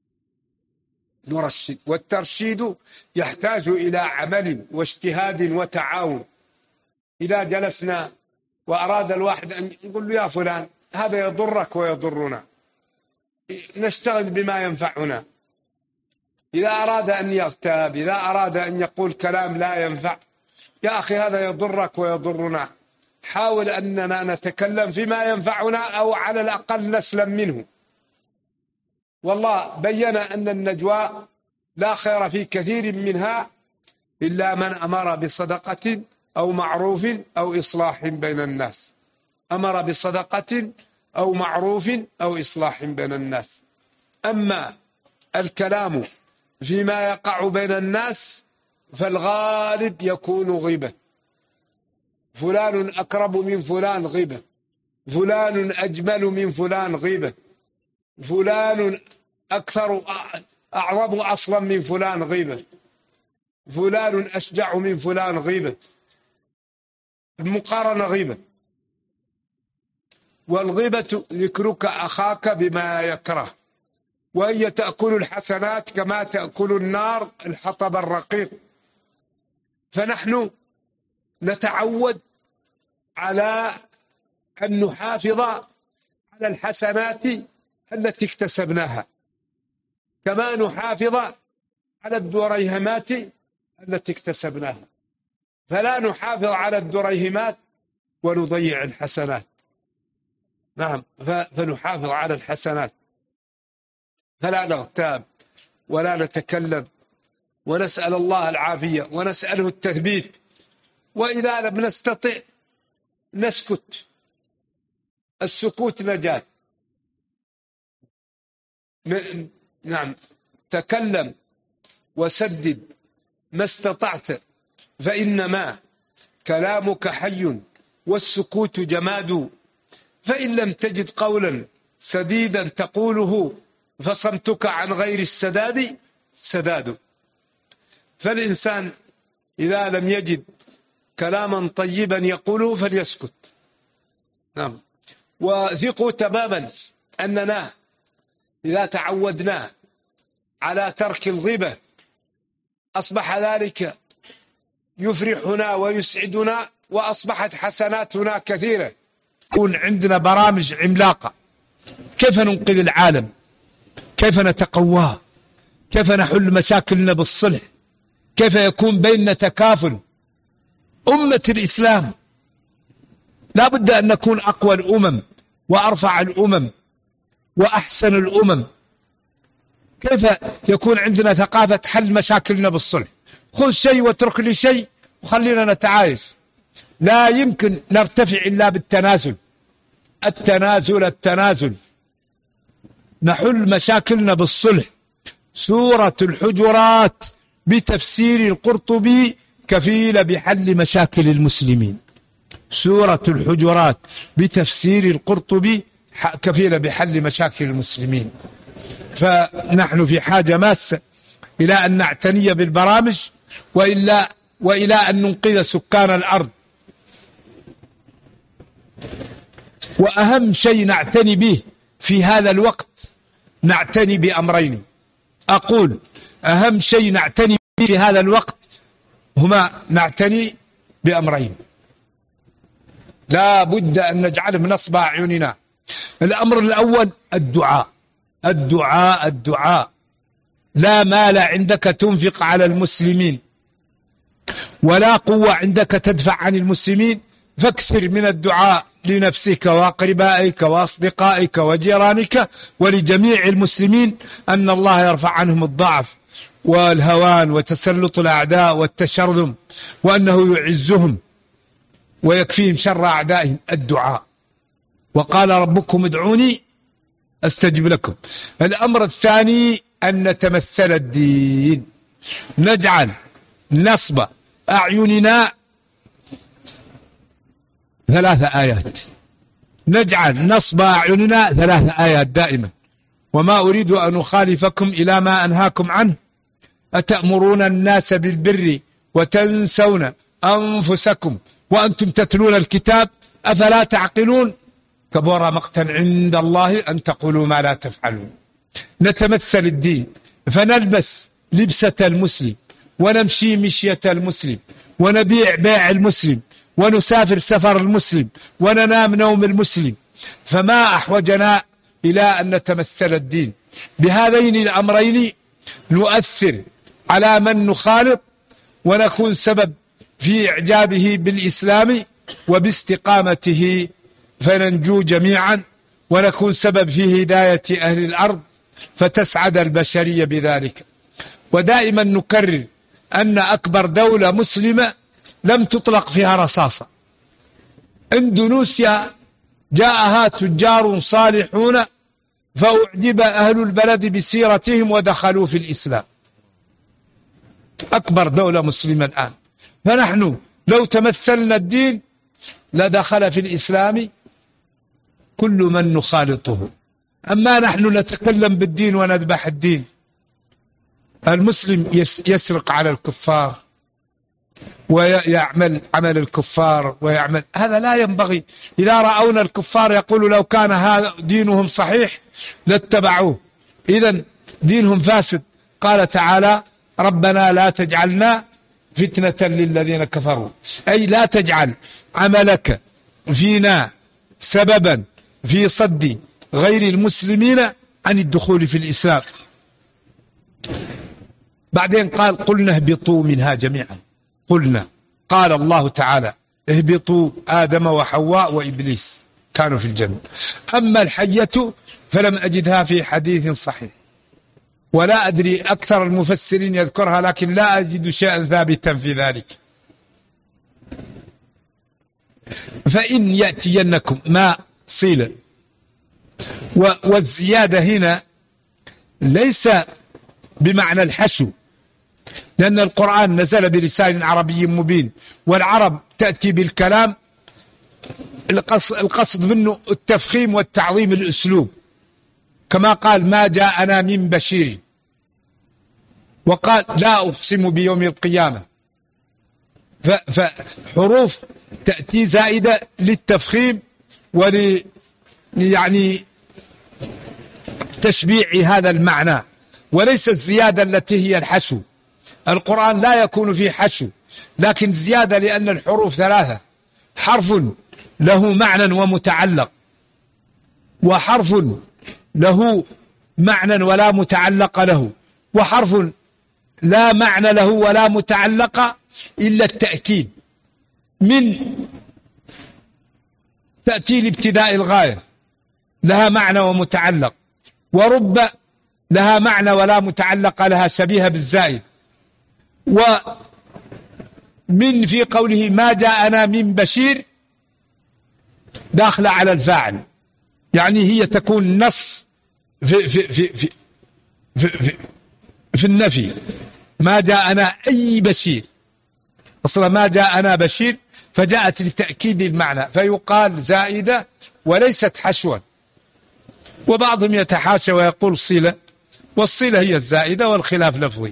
والترشيد يحتاج إلى عمل واجتهاد وتعاون. إذا جلسنا وأراد الواحد أن يقول له يا فلان هذا يضرك ويضرنا، نشتغل بما ينفعنا. إذا أراد أن يغتاب، إذا أراد أن يقول كلام لا ينفع، يا أخي هذا يضرك ويضرنا، حاول أننا نتكلم فيما ينفعنا أو على الأقل نسلم منه. والله بين أن النجوى لا خير في كثير منها إلا من أمر بصدقة أو معروف أو إصلاح بين الناس. أمر بصدقة أو معروف أو إصلاح بين الناس. أما الكلام فيما يقع بين الناس فالغالب يكون غيبة، فلان أقرب من فلان غيبة، فلان أجمل من فلان غيبة، فلان أكثر أعظم أصلا من فلان غيبة، فلان أشجع من فلان غيبة. المقارنة غيبة. والغيبة ذكرك أخاك بما يكره، وهي تأكل الحسنات كما تأكل النار الحطب الرقيق. فنحن نتعود على أن نحافظ على الحسنات التي اكتسبناها، كما نحافظ على الدريهمات التي اكتسبناها، فلا نحافظ على الدريهمات ونضيع الحسنات. نعم، فنحافظ على الحسنات، فلا نغتاب ولا نتكلم، ونسأل الله العافية ونسأله التثبيت وإذا لم نستطع نسكت، السكوت نجاة. نعم، تكلم وسدد ما استطعت، فإنما كلامك حي والسكوت جماد، فإن لم تجد قولا سديدا تقوله فصمتك عن غير السداد سداد. فالإنسان إذا لم يجد كلاما طيبا يقوله فليسكت. نعم. وثقوا تماما أننا إذا تعودنا على ترك الغيبة أصبح ذلك يفرحنا ويسعدنا، وأصبحت حسناتنا كثيرة. يكون عندنا برامج عملاقة، كيف ننقذ العالم، كيف نتقواه، كيف نحل مشاكلنا بالصلح، كيف يكون بيننا تكافل. أمة الإسلام لا بد أن نكون أقوى الأمم وأرفع الأمم وأحسن الأمم. كيف يكون عندنا ثقافة حل مشاكلنا بالصلح؟ خذ شيء واترك لي شيء وخلينا نتعايش. لا يمكن نرتفع إلا بالتنازل، التنازل. نحل مشاكلنا بالصلح. سورة الحجرات بتفسير القرطبي كفيلة بحل مشاكل المسلمين. سورة الحجرات بتفسير القرطبي كفيلة بحل مشاكل المسلمين. فنحن في حاجة ماسة إلى أن نعتني بالبرامج وإلى أن ننقذ سكان الأرض. وأهم شيء نعتني به في هذا الوقت، نعتني بأمرين. أقول أهم شيء نعتني به في هذا الوقت هما نعتني بأمرين لا بد أن نجعلهم نصب أعيننا. الأمر الأول الدعاء. لا مال عندك تنفق على المسلمين ولا قوة عندك تدفع عن المسلمين، فاكثر من الدعاء لنفسك وأقربائك وأصدقائك وجيرانك ولجميع المسلمين أن الله يرفع عنهم الضعف والهوان وتسلط الأعداء والتشرذم، وأنه يعزهم ويكفيهم شر أعدائهم. الدعاء. وقال ربكم ادعوني أستجب لكم. الأمر الثاني أن نتمثل الدين، نجعل نصب أعيننا 3 آيات، نجعل نصب أعيننا 3 آيات دائما. وما أريد أن أخالفكم إلى ما أنهاكم عنه، أتأمرون الناس بالبر وتنسون أنفسكم وأنتم تتلون الكتاب أفلا تعقلون، كبر مقتا عند الله أن تقولوا ما لا تفعلون. نتمثل الدين، فنلبس لبسة المسلم، ونمشي مشية المسلم، ونبيع بيع المسلم، ونسافر سفر المسلم، وننام نوم المسلم. فما أحوجنا إلى أن نتمثل الدين. بهذين الأمرين نؤثر على من نخالط، ونكون سبب في إعجابه بالإسلام وباستقامته، فننجو جميعا، ونكون سبب في هداية أهل الأرض، فتسعد البشرية بذلك. ودائما نكرر أن أكبر دولة مسلمة لم تطلق فيها رصاصة. إندونيسيا جاءها تجار صالحون فأعجب أهل البلد بسيرتهم ودخلوا في الإسلام. أكبر دولة مسلمة الآن. فنحن لو تمثلنا الدين لدخل في الإسلام كل من نخالطه. أما نحن نتكلم بالدين وندبح الدين. المسلم يسرق على الكفار ويعمل عمل الكفار ويعمل، هذا لا ينبغي. إذا رأونا الكفار يقولوا لو كان هذا دينهم صحيح لاتبعوه، إذن دينهم فاسد. قال تعالى ربنا لا تجعلنا فتنة للذين كفروا، أي لا تجعل عملك فينا سببا في صد غير المسلمين عن الدخول في الإسلام. بعدين قال قلنا اهبطوا منها جميعا. قلنا، قال الله تعالى اهبطوا آدم وحواء وإبليس كانوا في الجنة. أما الحية فلم أجدها في حديث صحيح، ولا أدري أكثر المفسرين يذكرها، لكن لا أجد شيئا ثابتا في ذلك. فإن يأتينكم ما صلة، والزيادة هنا ليس بمعنى الحشو، لأن القرآن نزل بلسان عربي مبين، والعرب تأتي بالكلام القصد منه التفخيم والتعظيم الأسلوب، كما قال ما جاءنا من بشير، وقال لا أقسم بيوم القيامة. فحروف تأتي زائدة للتفخيم يعني تشبيع هذا المعنى، وليس الزيادة التي هي الحشو. القرآن لا يكون فيه حشو، لكن زيادة لأن الحروف ثلاثة: حرف له معنى ومتعلق، وحرف له معنى ولا متعلق له، وحرف لا معنى له ولا متعلق إلا التأكيد. من تأتي لابتداء الغاية لها معنى ومتعلق، ورب لها معنى ولا متعلق لها شبيهة بالزائد، ومن في قوله ما جاءنا من بشير داخل على الفاعل، يعني هي تكون نص في النفي. ما جاءنا أي بشير، أصلا ما جاءنا بشير، فجاءت لتأكيد المعنى، فيقال زائدة وليست حشوا. وبعضهم يتحاشى ويقول صلة، والصلة هي الزائدة والخلاف لفظي.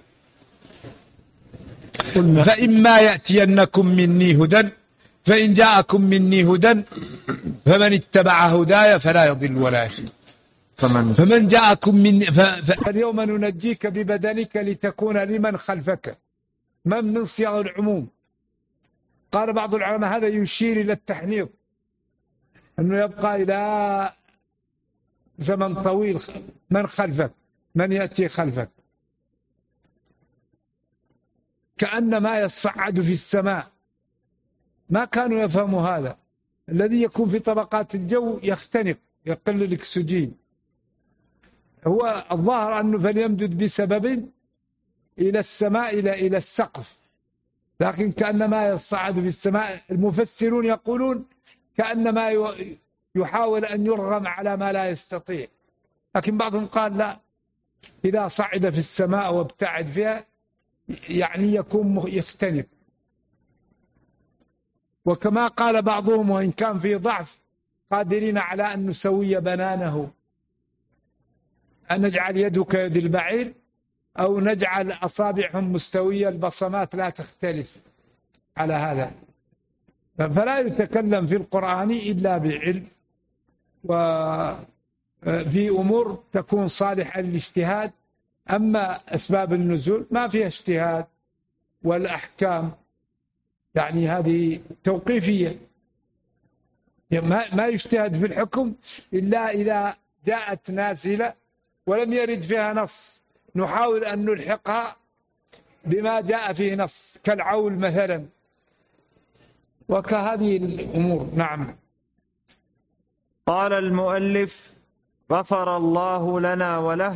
فإما يأتينكم مني هدى، فإن جاءكم مني هدى فمن اتبع هدايا فلا يضل ولا يشقى. فمن جاءكم من فاليوم ننجيك ببدنك لتكون لمن خلفك. من صيغ العموم. قال بعض العلماء هذا يشير إلى التحنيط، أنه يبقى إلى زمن طويل من خلفك، من يأتي خلفك، كأنما يصعد في السماء. ما كانوا يفهموا هذا. الذي يكون في طبقات الجو يختنق، يقل الأكسجين. هو الظاهر أنه فليمدد بسبب إلى السماء إلى السقف، لكن كأنما يصعد في السماء. المفسرون يقولون كأنما يحاول أن يرغم على ما لا يستطيع، لكن بعضهم قال لا، إذا صعد في السماء وابتعد فيها يعني يكون يختنق. وكما قال بعضهم وإن كان في ضعف قادرين على أن نسوي بنانه، أن نجعل يده كيد البعير أو نجعل أصابعهم مستوية، البصمات لا تختلف على هذا. فلا يتكلم في القرآن إلا بعلم، وفي أمور تكون صالحة للاجتهاد. أما أسباب النزول ما فيها اجتهاد، والأحكام يعني هذه توقيفية، ما يجتهد في الحكم إلا إذا جاءت نازلة ولم يرد فيها نص، نحاول أن نلحقها بما جاء فيه نص، كالعول مثلا وكهذه الأمور. نعم. قال المؤلف غفر الله لنا وله: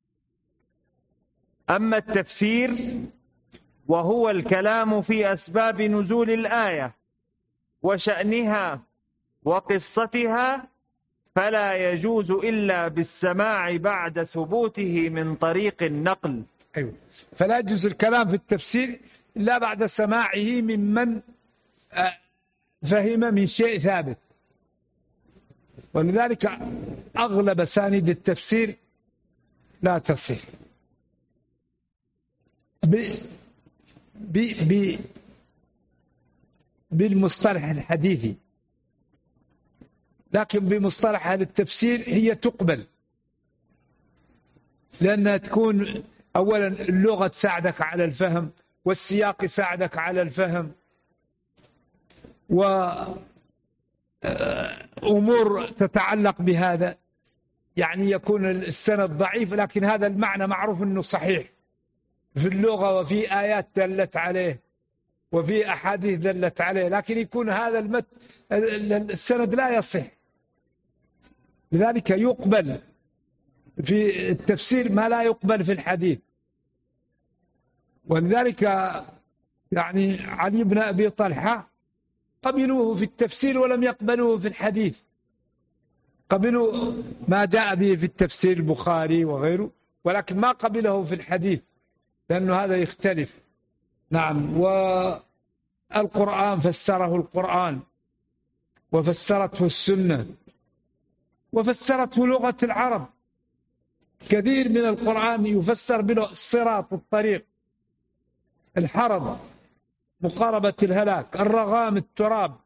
أما التفسير وهو الكلام في أسباب نزول الآية وشأنها وقصتها، فلا يجوز إلا بالسماع بعد ثبوته من طريق النقل. أيوة. فلا يجوز الكلام في التفسير إلا بعد سماعه ممن فهم من شيء ثابت. ولذلك أغلب أسانيد التفسير لا تصح بالمصطلح الحديثي، لكن بمصطلح أهل التفسير هي تقبل، لأنها تكون أولا اللغة تساعدك على الفهم، والسياق يساعدك على الفهم، وأمور تتعلق بهذا. يعني يكون السند ضعيف لكن هذا المعنى معروف أنه صحيح في اللغة، وفي آيات دلت عليه، وفي أحاديث دلت عليه، لكن يكون هذا السند لا يصح. لذلك يقبل في التفسير ما لا يقبل في الحديث. ولذلك يعني علي بن أبي طلحة قبلوه في التفسير ولم يقبلوه في الحديث. قبلوا ما جاء به في التفسير البخاري وغيره، ولكن ما قبله في الحديث، لأنه هذا يختلف. نعم. والقرآن فسره القرآن، وفسرته السنة، وفسرته لغة العرب. كثير من القرآن يفسر بالصراط، الطريق، الحرب، مقاربة الهلاك، الرغام، التراب.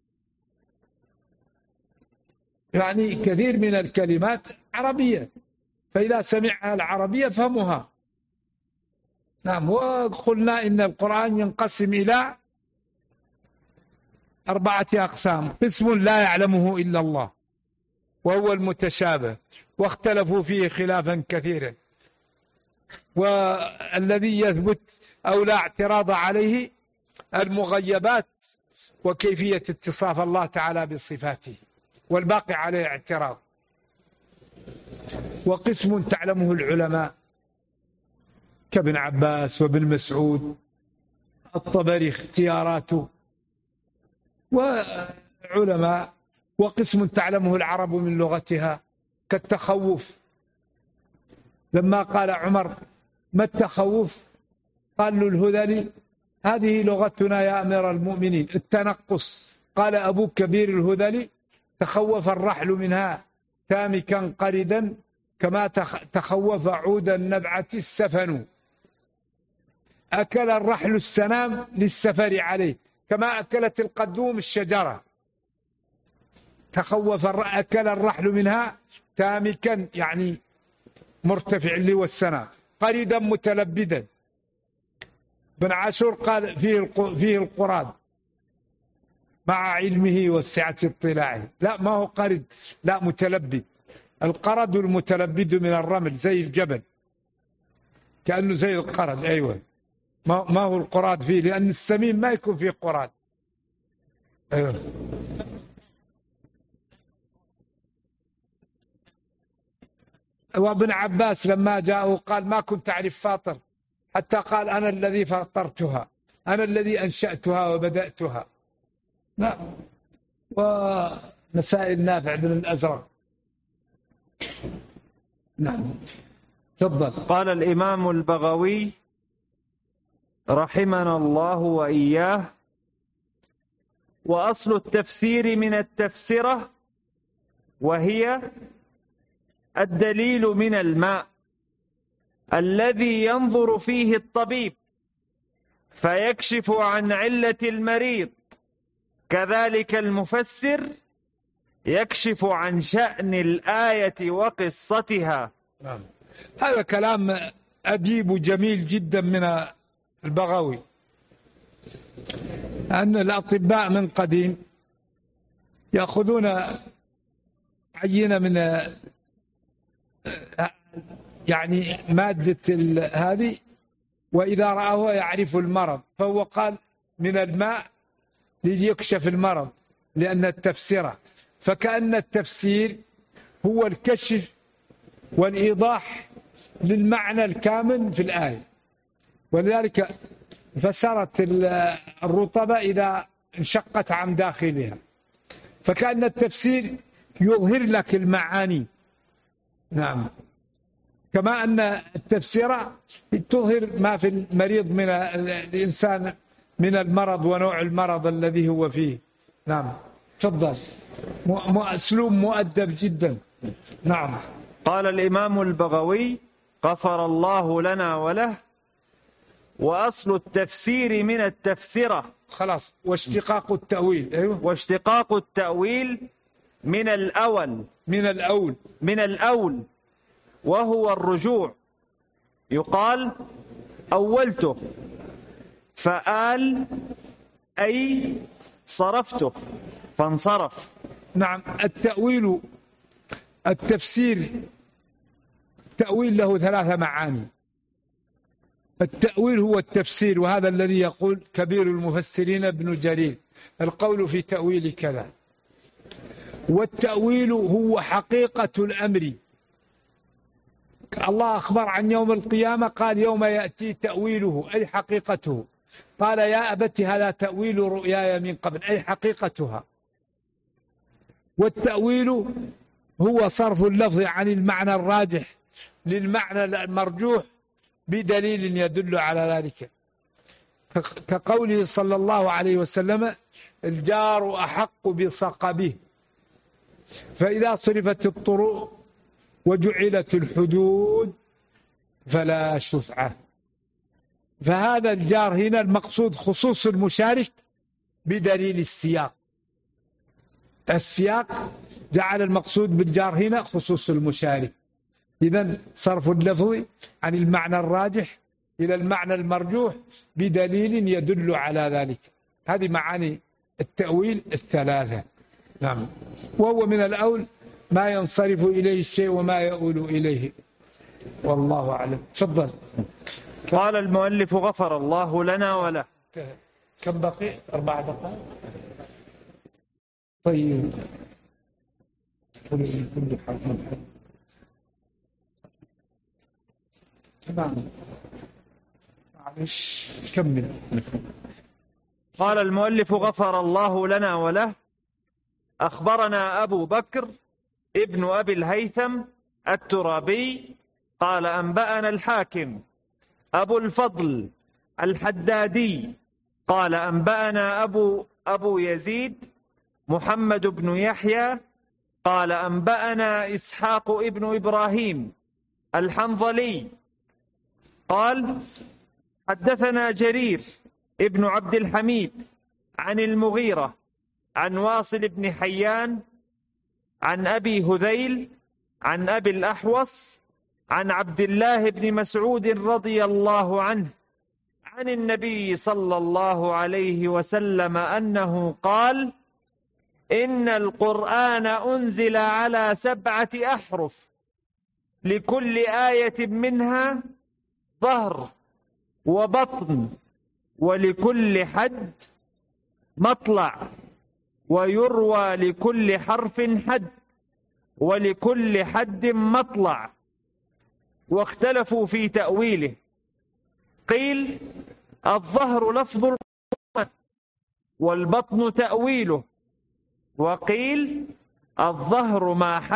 يعني كثير من الكلمات عربية، فإذا سمعها العربية فهمها. نعم. وقلنا إن القرآن ينقسم إلى 4 أقسام: قسم لا يعلمه إلا الله وهو المتشابه، واختلفوا فيه خلافا كثيرا، والذي يثبت أو لا اعتراض عليه المغيبات وكيفية اتصاف الله تعالى بصفاته، والباقي عليه اعتراض. وقسم تعلمه العلماء كابن عباس وابن مسعود، الطبري اختياراته وعلماء. وقسم تعلمه العرب من لغتها كالتخوف. لما قال عمر: ما التخوف؟ قال له الهذلي: هذه لغتنا يا أمير المؤمنين. التنقص، قال أبو كبير الهذلي: تخوف الرحل منها تامكا قردا كما تخوف عود النبعة السفن. أكل الرحل السنام للسفر عليه كما أكلت القدوم الشجرة. أكل الرحل منها تامكا يعني مرتفع اللي هو السنام، قردا متلبدا. بن عاشور قال فيه القراد مع علمه وسعة اطلاعه. لا، ما هو قرد، لا، متلبد. القرد المتلبد من الرمل زي الجبل، كأنه زي القرد. أيوة، ما هو القراد فيه، لأن السمين ما يكون فيه قراد. أيوة. وابن عباس لما جاءه قال: ما كنت أعرف فاطر، حتى قال: أنا الذي فطرتها، أنا الذي أنشأتها وبدأتها. نعم. ومسائل نافع بن الأزرق. نعم. تفضل. قال الإمام البغوي رحمنا الله وإياه: وأصل التفسير من التفسرة، وهي الدليل من الماء الذي ينظر فيه الطبيب فيكشف عن علة المريض، كذلك المفسر يكشف عن شأن الآية وقصتها. نعم. هذا كلام أديب جميل جدا من البغوي، أن الأطباء من قديم يأخذون عينة من يعني مادة هذه، وإذا رأوه يعرف المرض، فهو قال من الماء ليكشف المرض، لأن التفسير، فكأن التفسير هو الكشف والإيضاح للمعنى الكامل في الآية. ولذلك فسرت الرطبة إذا انشقت عن داخلها، فكأن التفسير يظهر لك المعاني. نعم. كما أن التفسير تظهر ما في المريض من الإنسان من المرض ونوع المرض الذي هو فيه. نعم. تفضل. أسلوب مؤدب جدا. نعم. قال الإمام البغوي غفر الله لنا وله: وأصل التفسير من التفسرة. خلاص. واشتقاق التأويل. أيوة. واشتقاق التأويل من الأول وهو الرجوع. يقال أولته، فآل أي صرفته فانصرف. نعم. التأويل، التفسير، التأويل له 3 معاني. التأويل هو التفسير، وهذا الذي يقول كبير المفسرين ابن جرير: القول في تأويل كذا. والتأويل هو حقيقة الأمر. الله أخبر عن يوم القيامة، قال: يوم يأتي تأويله، أي حقيقته. قال يا أبت هذا تأويل رؤياي من قبل، أي حقيقتها. والتأويل هو صرف اللفظ عن المعنى الراجح للمعنى المرجوح بدليل يدل على ذلك، كقوله صلى الله عليه وسلم الجار أحق بصقبه، فإذا صرفت الطرق وجعلت الحدود فلا شفعة. فهذا الجار هنا المقصود خصوص المشارك بدليل السياق. السياق جعل المقصود بالجار هنا خصوص المشارك. إذن صرف اللفظ عن المعنى الراجح إلى المعنى المرجوح بدليل يدل على ذلك. هذه معاني التأويل الثلاثة. نعم. وهو من الأول ما ينصرف إليه الشيء وما يؤول إليه، والله أعلم. تفضل. قال المؤلف غفر الله لنا وله. كم بقي؟ 4 دقائق. طيب. كل حرف تمام. معلش كمل. قال المؤلف غفر الله لنا وله. أخبرنا أبو بكر ابن أبي الهيثم الترابي قال أنبأنا الحاكم أبو الفضل الحدادي قال أنبأنا أبو يزيد محمد بن يحيى قال أنبأنا إسحاق ابن إبراهيم الحنظلي قال حدثنا جرير ابن عبد الحميد عن المغيرة عن واصل بن حيان عن أبي هذيل عن أبي الأحوص عن عبد الله بن مسعود رضي الله عنه عن النبي صلى الله عليه وسلم أنه قال إن القرآن أنزل على 7 أحرف لكل آية منها ظهر وبطن ولكل حد مطلع ويروى لكل حرف حد ولكل حد مطلع. واختلفوا في تأويله، قيل الظهر لفظ القرآن والبطن تأويله، وقيل الظهر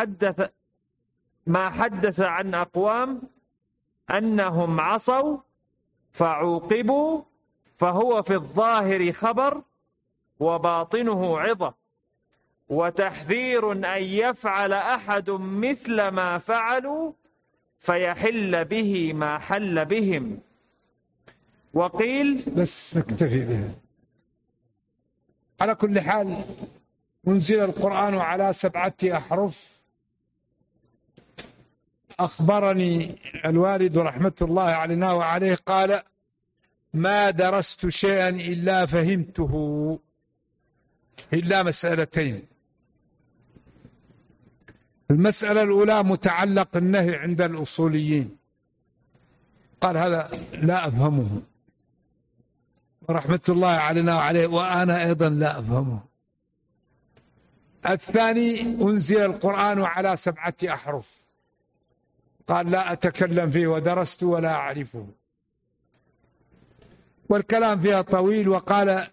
ما حدث عن أقوام أنهم عصوا فعوقبوا فهو في الظاهر خبر وباطنه عظة، وتحذير أن يفعل أحد مثل ما فعلوا فيحل به ما حل بهم. وقيل بس نكتفي بها. على كل حال أنزل القرآن على 7 أحرف. أخبرني الوالد رحمة الله علينا وعليه قال ما درست شيئا إلا فهمته إلا مسألتين. المسألة الأولى متعلق النهي عند الأصوليين، قال هذا لا أفهمه رحمة الله علينا وعليه، وأنا أيضا لا أفهمه. الثاني أنزل القرآن على 7 أحرف، قال لا أتكلم فيه ودرست ولا أعرفه. والكلام فيها طويل. وقال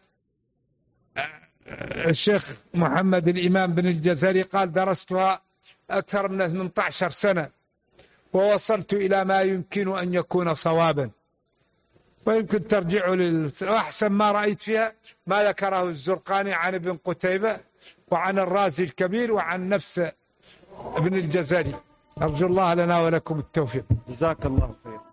الشيخ محمد الإمام بن الجزري قال درستها أكثر من 18 سنة ووصلت إلى ما يمكن أن يكون صوابا، ويمكن ترجعوا وأحسن ما رأيت فيها ما ذكره الزرقاني عن ابن قتيبة وعن الرازي الكبير وعن نفس ابن الجزري. أرجو الله لنا ولكم التوفيق. جزاك الله خير.